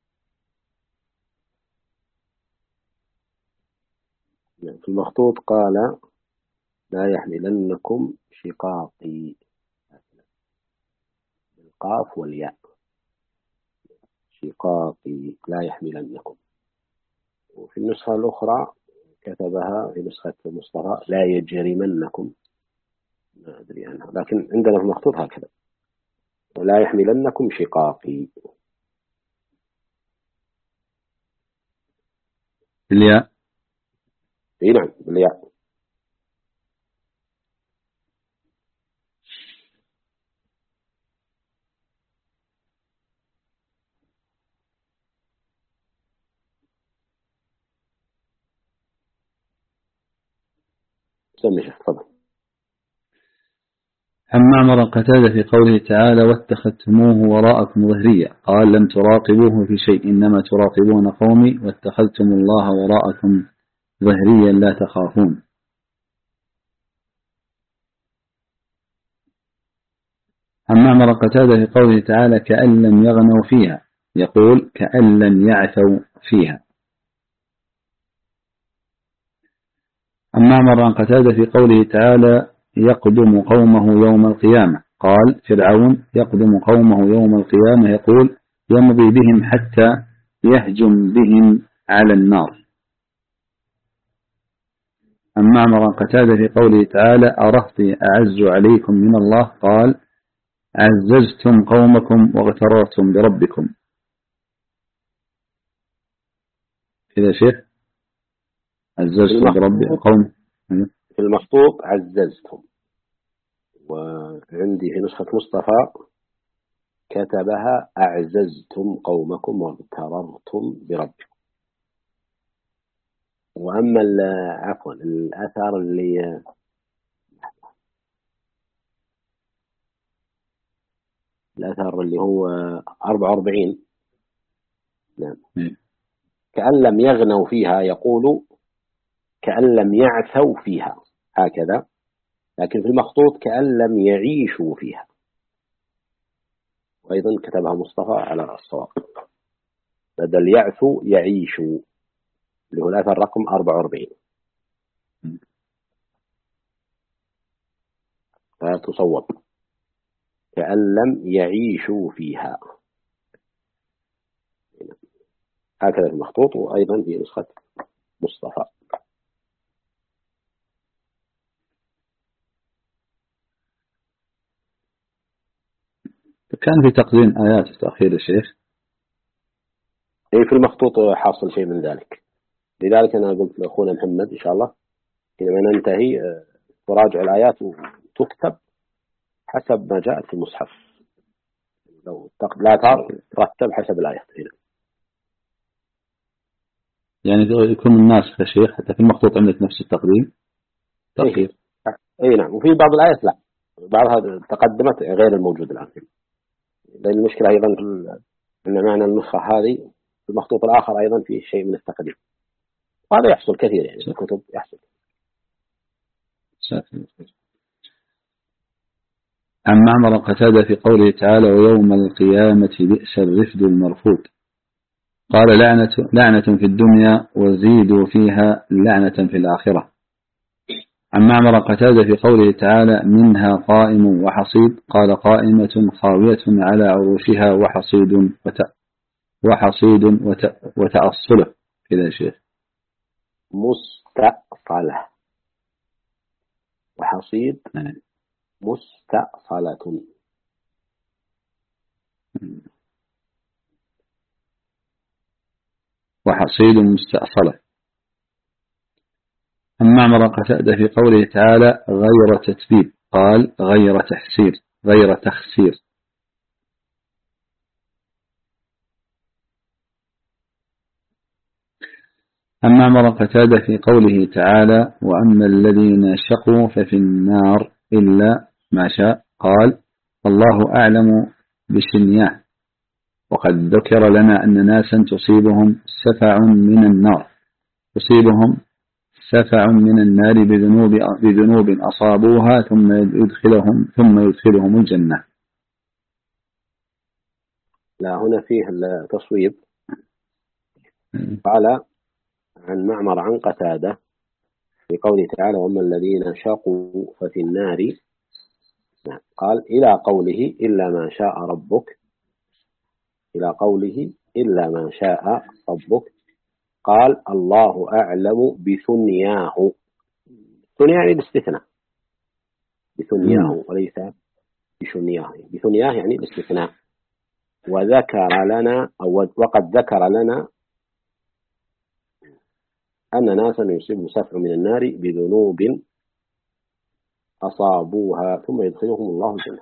في المخطوط قال لا يحملنكم شقاقي بالقاف والياء شقاقي لا يحملنكم. وفي النسخة الأخرى كتبها في نسخة مصطفى لا يجرمنكم ما أدري عنها لكن عندنا في المخطوط هكذا ولا يحملنكم شقاقي بالياء. اي نعم بالياء. سمي شيخ تفضل. عن معمر قتادة في قوله تعالى واتخذتموه وراءكم ظهريا قال لم تراقبوه في شيء إنما تراقبون قومي واتخذتم الله وراءكم ظهريا لا تخافون. عن معمر قتادة في قوله تعالى كأن لم يغنوا فيها يقول كأن لم يعثوا فيها. عن معمر عن قتادة في قوله تعالى يقدم قومه يوم القيامة قال فرعون يقدم قومه يوم القيامة يقول يمضي بهم حتى يهجم بهم على النار. عن معمر عن قتادة في قوله تعالى أرهطي أعز عليكم من الله قال عززتم قومكم واغتررتم بربكم. كذا شيخ عززتم بربكم قوم. في المخطوط عززتم وعندي في نسخة مصطفى كتبها أعززتم قومكم واغتررتم بربكم. وأما عفوا الأثر اللي هو 44 نعم كأن لم يغنوا فيها يقول كأن لم يعثوا فيها هكذا لكن في المخطوط كأن لم يعيشوا فيها وأيضا كتبها مصطفى على الصواب بدل يعثوا يعيشوا اللي هو الأثر رقم 44 فتصوب كأن لم يعيشوا فيها هكذا في المخطوط وأيضا في نسخة مصطفى. كان في تقديم آيات تأخير الشيخ أي في المخطوط حاصل شيء من ذلك لذلك أنا قلت لأخونا محمد إن شاء الله حينما ننتهي تراجع الآيات وتكتب حسب ما جاءت في المصحف لو لا ترتب حسب الآيات هنا يعني يكون الناس كشيخ حتى في المخطوط عندك نفس التقديم تأخير. أي نعم وفي بعض الآيات لا بعضها تقدمت غير الموجود الآن لأن المشكلة أيضا أن معنى النسخة هذه في المخطوط الآخر أيضا في شيء من التقديم وهذا يحصل كثير يعني في الكتب يحصل. عن معمر قتادة في قوله تعالى ويوم القيامة بئس الرفد المرفوض قال لعنة في الدنيا وزيدوا فيها لعنة في الآخرة. عن معمر قتادة في قوله تعالى منها قائم وحصيد قال قائمة خاوية على عروشها وحصيد وتأصله كذا يا شيخ. مستأصلة وحصيد مستأصلة. وحصيد مستأصلة. أما معمر قتادة في قوله تعالى غير تتبيب قال غير تخسير. أما معمر قتادة في قوله تعالى وأما الذين شقوا ففي النار إلا ما شاء قال الله أعلم بشنياه وقد ذكر لنا أن ناسا تصيبهم سفع من النار بذنوب أصابوها ثم يدخلهم الجنة. لا هنا فيه التصويب. قال عن معمر عن قتادة في قوله تعالى وأما الذين شقوا ففي النار قال إلى قوله إلا ما شاء ربك قال الله أعلم بثنياه. ثنياه يعني باستثناء بثنياه وليس بشنياه. بثنياه يعني باستثناء. وذكر لنا وقد ذكر لنا أن ناسا يصيبهم سفع من النار بذنوب أصابوها ثم يدخلهم الله الجنة.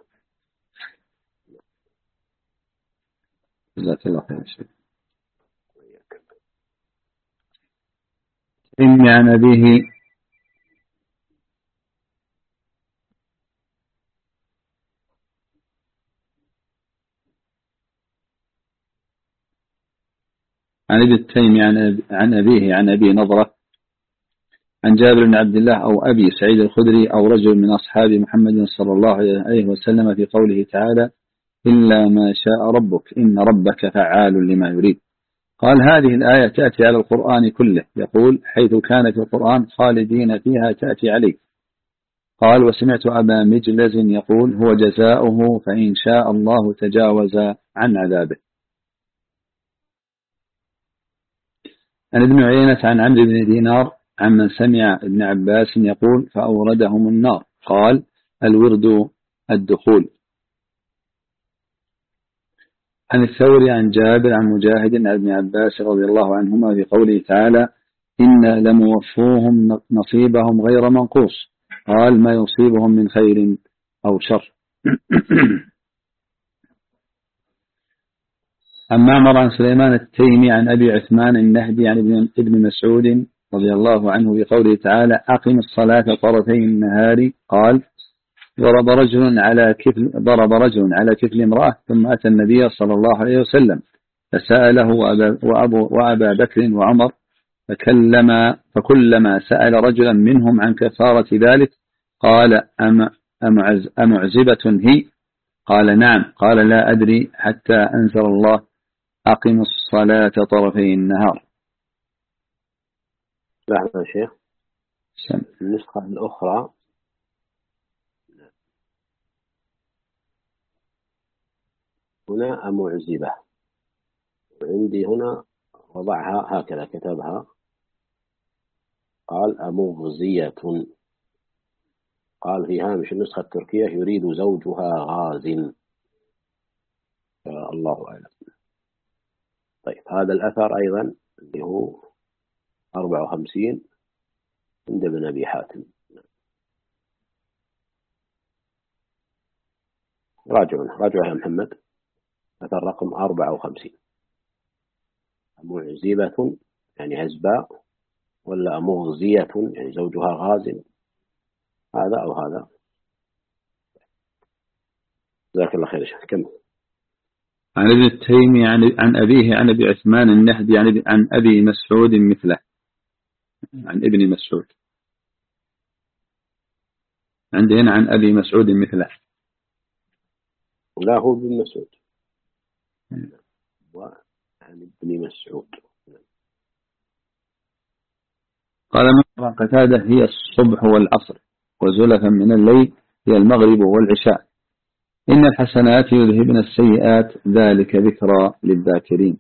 جزاك الله خير شيخ. إن عن أبيه عن ابن التيمي عن أبيه عن أبي نضرة عن جابر بن عبد الله أو أبي سعيد الخدري أو رجل من أصحاب محمد صلى الله عليه وسلم في قوله تعالى إلا ما شاء ربك إن ربك فعال لما يريد. قال هذه الآية تأتي على القرآن كله يقول حيث كان في القرآن خالدين فيها تأتي عليه. قال وسمعت أبا مجلز يقول هو جزاؤه فإن شاء الله تجاوز عن عذابه. عن ابن عيينة عن عمرو بن دينار عمن سمع ابن عباس يقول فأوردهم النار قال الورد الدخول. عن الثوري عن جابر عن مجاهد عن ابن عباس رضي الله عنهما في قوله تعالى إن لموفوهم نصيبهم غير منقوص قال ما يصيبهم من خير أو شر. عن معمر عن سليمان التيمي عن أبي عثمان النهدي عن ابن مسعود رضي الله عنه بقوله تعالى أقم الصلاة طرفي النهار قال ضرب رجل على كفل امرأة ثم أتى النبي صلى الله عليه وسلم فسأله وأبا بكر وعمر فكلما سأل رجلا منهم عن كفارة ذلك قال أمعزبة هي قال نعم قال لا أدري حتى أنزل الله أقم الصلاة طرفي النهار. لحظة يا شيخ. النسخة الأخرى هنا أمعزبة عندي هنا وضعها هكذا كتبها قال أمغزية. قال في هامش النسخة التركية يريد زوجها غاز. الله أعلم. طيب هذا الأثر أيضا اللي هو 54 عند ابن أبي حاتم. راجعوا يا محمد. أثر رقم 54 معزبة يعني عزباء ولا مغزية يعني زوجها غاز هذا أو هذا. جزاك الله خير شيخ. كم عن ابن التيمي عن أبيه عن أبي عثمان النهدي عن أبي مسعود مثله عن ابن مسعود عندنا عن أبي مسعود مثله. لا هو ابن مسعود عن ابن مسعود. قال من قتادة هي الصبح والعصر وزلفا من الليل هي المغرب والعشاء إن الحسنات يذهبن السيئات ذلك ذكرى للذاكرين.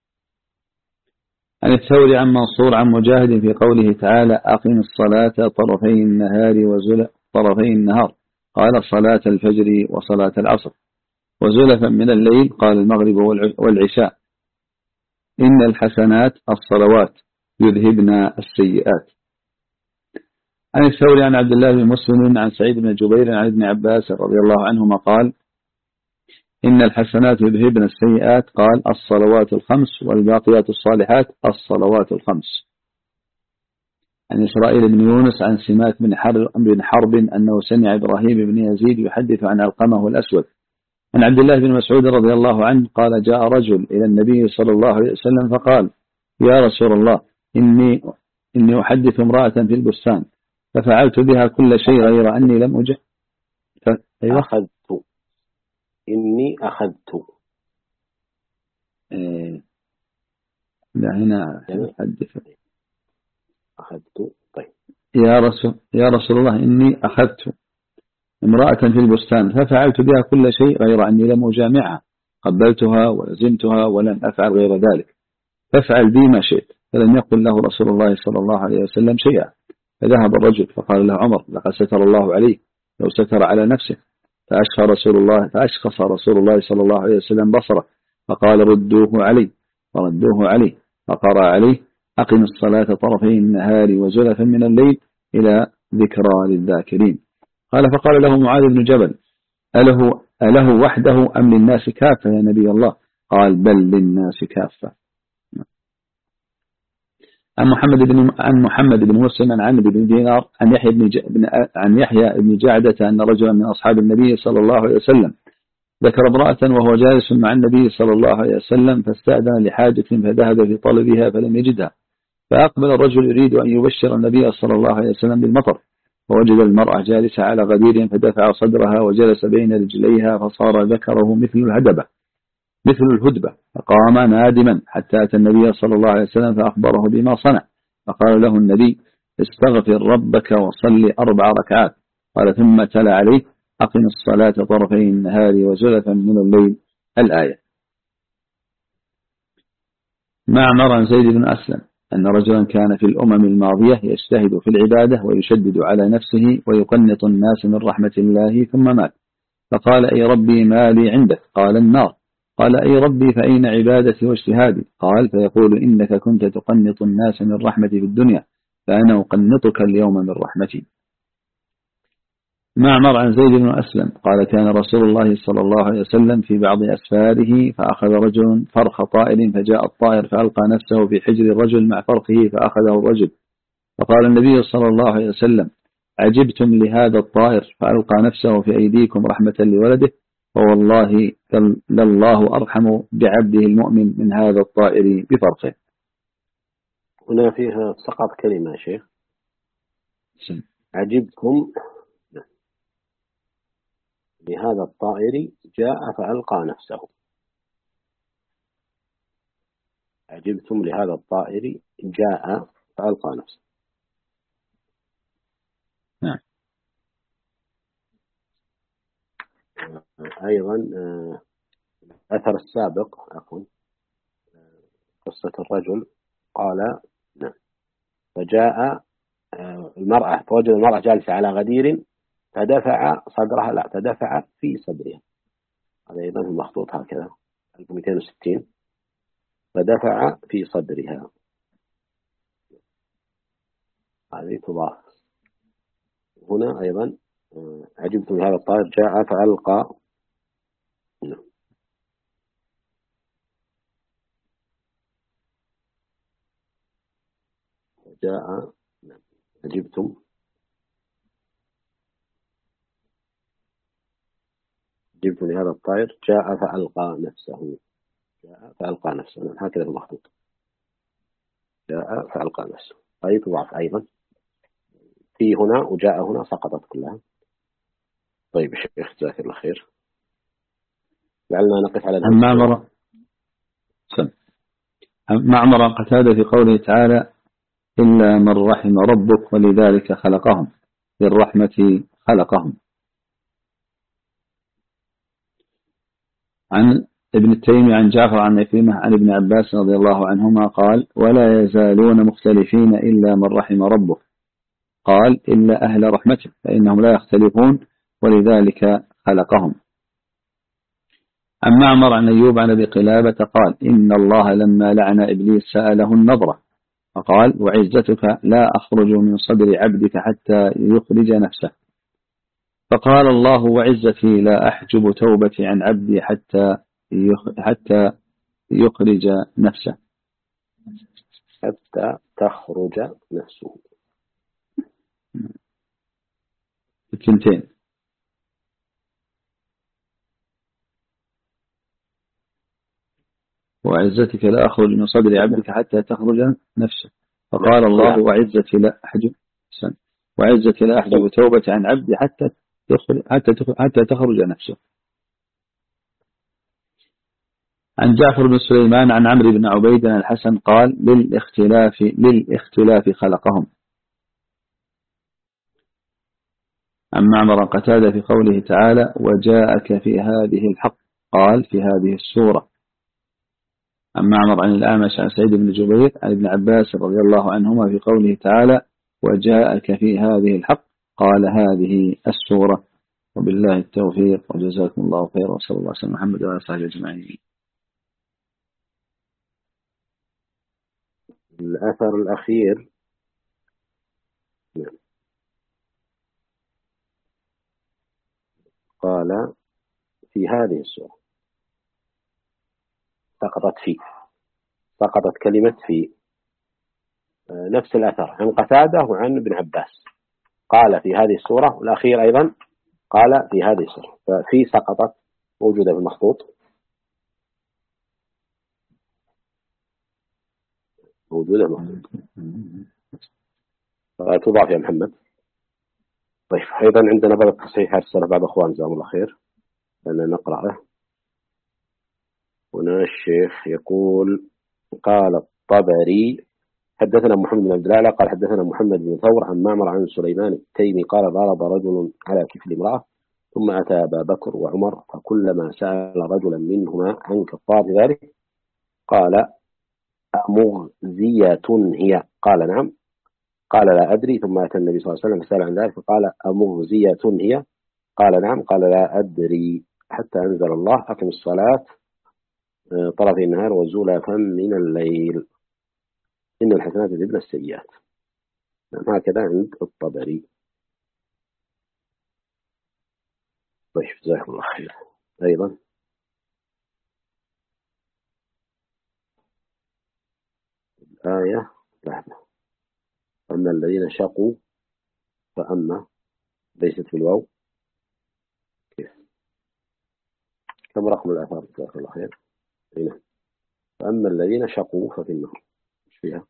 عن الثوري عن منصور عن مجاهد في قوله تعالى أقم الصلاة طرفي النهار طرفي النهار قال صلاة الفجر وصلاة العصر وزلفا من الليل قال المغرب والعشاء إن الحسنات الصلوات يذهبن السيئات. عن الثوري عن عبد الله بن مسلم عن سعيد بن جبير عن ابن عباس رضي الله عنهما قال إن الحسنات يذهبن السيئات قال الصلوات الخمس والباقيات الصالحات الصلوات الخمس. عن إسرائيل بن يونس عن سماك بن حرب أنه سمع إبراهيم بن يزيد يحدث عن علقمة الأسود عن عبد الله بن مسعود رضي الله عنه قال جاء رجل إلى النبي صلى الله عليه وسلم فقال يا رسول الله إني أحدث امرأة في البستان ففعلت بها كل شيء غير أني لم أجع. أيوة. أخذت إني أخذت لا هنا أحدث أخذت. طيب يا رسول الله إني أخذت امرأة في البستان ففعلت بها كل شيء غير أني لم أجامعها قبلتها ولزمتها ولم أفعل غير ذلك فافعل بي ما شئت. فلم يقل له رسول الله صلى الله عليه وسلم شيئا. فذهب الرجل فقال له عمر لقد ستر الله عليه لو ستر على نفسه. فأشخص رسول الله صلى الله عليه وسلم بصره فقال ردوه عليه فردوه عليه فقرأ عليه أقم الصلاة طرفي النهار وزلفا من الليل إلى ذكرى للذاكرين. قال فقال له معاذ بن جبل أله وحده أم للناس كافة يا نبي الله؟ قال بل للناس كافة. عن محمد بن مسلم عن بن دينار عن يحيى بن جعدة أن رجلا من أصحاب النبي صلى الله عليه وسلم ذكر امرأة وهو جالس مع النبي صلى الله عليه وسلم فاستأذن لحاجة فذهب في طلبها فلم يجدها فأقبل الرجل يريد أن يبشر النبي صلى الله عليه وسلم بالمطر فوجد المرأة جالسة على غدير فدفع صدرها وجلس بين رجليها فصار ذكره مثل الهدبة فقام نادما حتى أتى النبي صلى الله عليه وسلم فأخبره بما صنع فقال له النبي استغفر ربك وصلي 4 ركعات. قال ثم تلا عليه أقم الصلاة طرفي النهار وزلفا من الليل الآية. معمر عن زيد بن أسلم أن رجلا كان في الأمم الماضية يجتهد في العبادة ويشدد على نفسه ويقنط الناس من رحمة الله ثم مات فقال أي ربي ما لي عندك؟ قال النار. قال أي ربي فأين عبادتي واجتهادي؟ قال فيقول إنك كنت تقنط الناس من رحمتي في الدنيا فأنا أقنطك اليوم من رحمتي. معمر عن زيد بن أسلم قال كان رسول الله صلى الله عليه وسلم في بعض أسفاره فأخذ رجل فرخ طائر فجاء الطائر فألقى نفسه في حجر الرجل مع فرخه فأخذه الرجل فقال النبي صلى الله عليه وسلم عجبتم لهذا الطائر فألقى نفسه في أيديكم رحمة لولده فوالله لله أرحم بعبده المؤمن من هذا الطائر بفرقه. هنا فيها سقط كلمة شيخ عجبتم لهذا الطائر جاء فألقى نفسه. عجبتم لهذا الطائر جاء فألقى نفسه. نعم. أيضا أثر السابق قصة الرجل قال نعم فجاء المرأة فوجد المرأة جالسة على غدير فدفع صدرها تدفع في صدرها. هذا أيضا المخطوط هكذا 1260 فدفع في صدرها. هذه تضاف هنا أيضا عجبت من هذا الطائر جاء فألقى جاء عجبتم لهذا الطائر جاء فألقى نفسه. هكذا المخطوط جاء فألقى نفسه. أي تضاف أيضا في هنا وجاء هنا سقطت كلها. طيب الشيخ جزاك الله خير. لعلنا نقف على معمر معمر عن قتادة في قوله تعالى إلا من رحم ربك ولذلك خلقهم، بالرحمة خلقهم. عن ابن التيمي عن جعفر عن عكرمة عن ابن عباس رضي الله عنهما قال ولا يزالون مختلفين إلا من رحم ربك، قال إلا أهل رحمته فإنهم لا يختلفون ولذلك خلقهم. عن معمر عن أيوب عن أبي قلابة قال إن الله لما لعن إبليس سأله النظرة فقال وعزتك لا أخرج من صدر عبدك حتى يخرج نفسه، فقال الله وعزتي لا أحجب توبتي عن عبدي حتى يخرج نفسه. حتى تخرج نفسه. الثنتين. وعزتك لا أخرج من صدر عبدك حتى تخرج نفسه، فقال الله وعزتي لا أحجب توبتي عن عبدي حتى تخرج نفسه. عن جعفر بن سليمان عن عمرو بن عبيد عن الحسن قال للاختلاف خلقهم. عن معمر قتادة في قوله تعالى وجاءك في هذه الحق قال في هذه السورة. عن معمر عن الأعمش عن سعيد بن جبير عن ابن عباس رضي الله عنهما في قوله تعالى وجاءك في هذه الحق قال هذه السورة. وبالله التوفيق وجزاكم الله خيرا وصلى الله عليه محمد وعلى آله أجمعين. الأثر الأخير قال في هذه السورة سقطت كلمة في نفس الأثر عن قتادة وعن ابن عباس قال في هذه السورة، والأخير أيضا قال في هذه السورة، ففي سقطت موجودة في المخطوط موجودة تضاف يا محمد. طيب أيضا عندنا بعض التصحيحات السنة بعض أخوان جزاهم الله خير لأننا نقرأه. هنا الشيخ يقول قال الطبري حدثنا محمد بن عبد الأعلى قال حدثنا محمد بن ثور عن معمر عن سليمان التيمي قال ضرب رجل على كفل امرأة ثم أتى أبا بكر وعمر فكلما سأل رجلا منهما عن كفار ذلك قال أمغزية هي؟ قال نعم. قال لا أدري. ثم أتى النبي صلى الله عليه وسلم فسأل عن ذلك فقال أمغزية هي؟ قال نعم. قال لا أدري حتى أنزل الله أقم الصلاة طرفي النهار وزلفا من الليل إن الحسنات يذهبن السيئات. هكذا عند الطبري. طيب جزاكم الله خير. أيضا الآية لحظة أما الذين شقوا فأما ليست بالواو كيف؟ كم رقم الآثار جزاك الله خير؟ هنا فأما الذين شقوا ففي النار مش فيها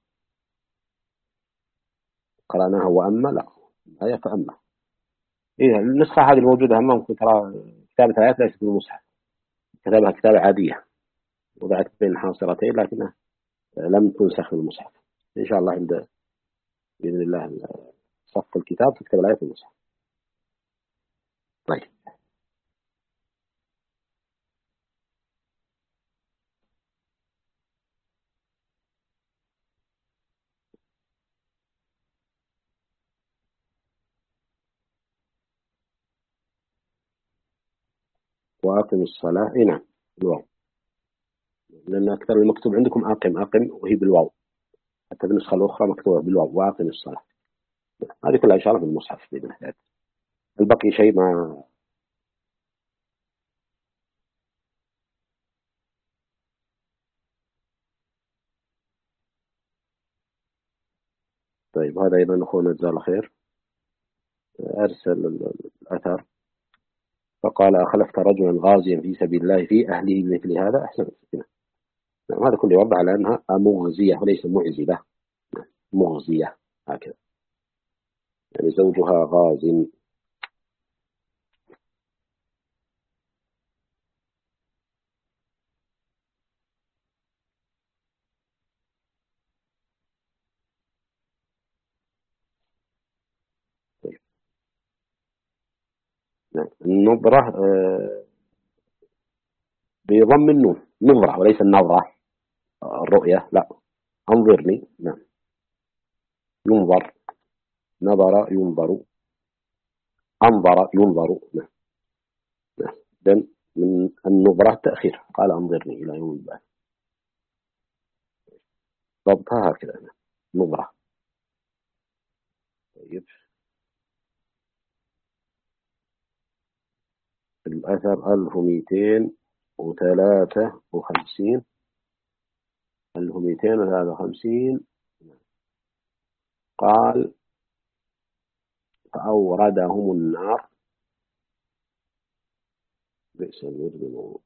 قرأناها وأما لا الآية فأما إيه النسخة هذه الموجودة أمامكم ترى كتابة الآيات ليست بالمصحف كتابها كتابة عادية وضعت بين حاصرتين لكنها لم تنسخ بالمصحف. إن شاء الله عند بإذن الله صف الكتاب تكتب الآية في المصحف. طيب وأقم الصلاة نعم بالواو لأن أكثر المكتوب عندكم أقم وهي بالواو حتى بالنسخة الأخرى مكتوبة بالواو وأقم الصلاة. هذه كلها إن شاء الله في المصحف بإذن الله. البقي شيء ما طيب هذا أيضا أخونا جزاه الله خير أرسل الأثر فقال أخلفت رجلا غازيا في سبيل الله في أهله بمثل هذا أحسن السكينة. هذا كله يوضح على أنها مغزية وليس معزبة مغزية هكذا يعني زوجها غاز. نعم. النظرة بضم النون، نظرة وليس النظرة، الرؤية لا. أنظرني، نعم. ينظر، نظر ينظر، أنظر ينظر، نعم. نعم. إذن من النظرة التأخير، قال أنظرني إلى يوم البعث. ضبطها هكذا، نعم. نظرة. طيب، الأثر 1253. 1253 قال فأوردهم النار بئس الورد المورود.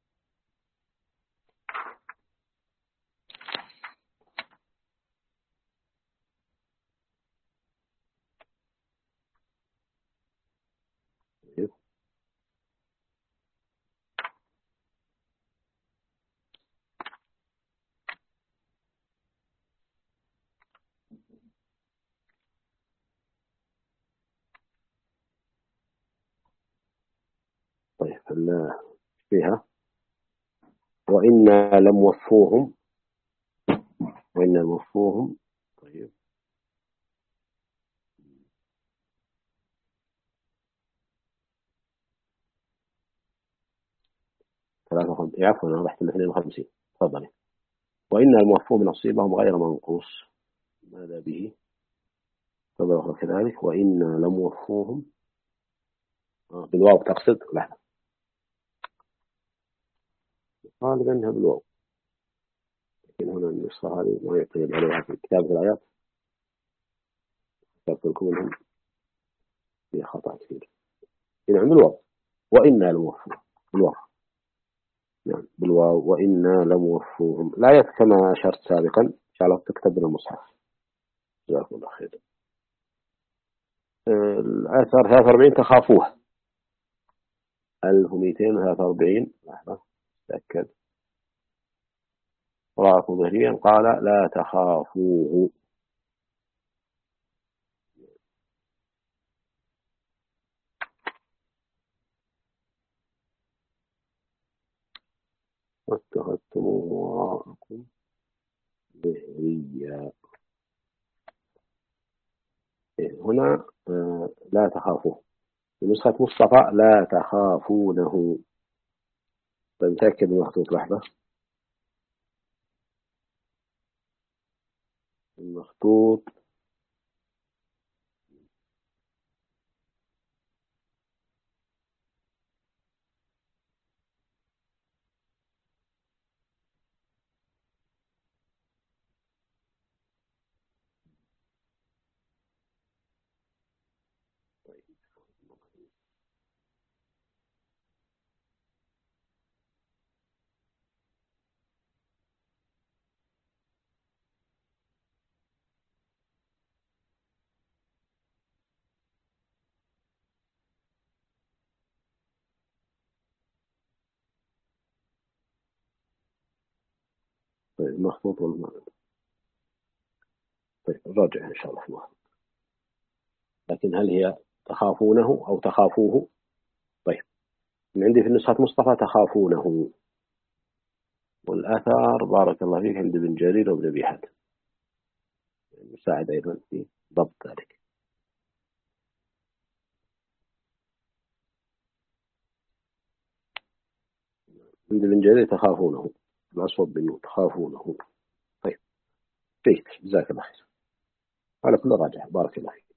طيب، فيها وإنا لم وفوهم، وإنا موفوهم. طيب، 53، عفوا أنا رحت 52. تفضلي. وإنا الموفوهم نصيبهم غير منقوص، ماذا به؟ تفضل كذلك. وإنا لم وفوهم بالواو تقصد؟ لا، قال بأنها بالواو، لكن هنا النسخة هذه ما يعتمد عليها في كتابة الآيات، كتابة لكم منهم فيها خطأ كثير. نعم بالواو، وإنا لم وفوهم بالواو. نعم بالواو، وإنا لم وفوهم. الآيات كما أشرت سابقا إن شاء الله تكتب المصحف. جزاكم الله خير. الآثار 43 تخافوه. 1243 لحظة تأكد. قراءة ظهريا قال لا تخافوه. واتخذتموه وراءكم ظهريا. هنا لا تخافوه. في نسخة مصطفى لا تخافونه. فنتأكد المخطوط لحظة. المخطوط طيب، المخطوط طيب راجع إن شاء الله في المخطوط. لكن هل هي تخافونه أو تخافوه؟ طيب، من عندي في نسخة مصطفى تخافونه، والآثار بارك الله فيك عند ابن جرير وابن أبي حاتم، مساعد أيضا في ضبط ذلك. عند ابن جرير تخافونه، الأصوب بالنون تخافونه. طيب، جيد، جزاك الله خير. على كل راجع، بارك الله فيك.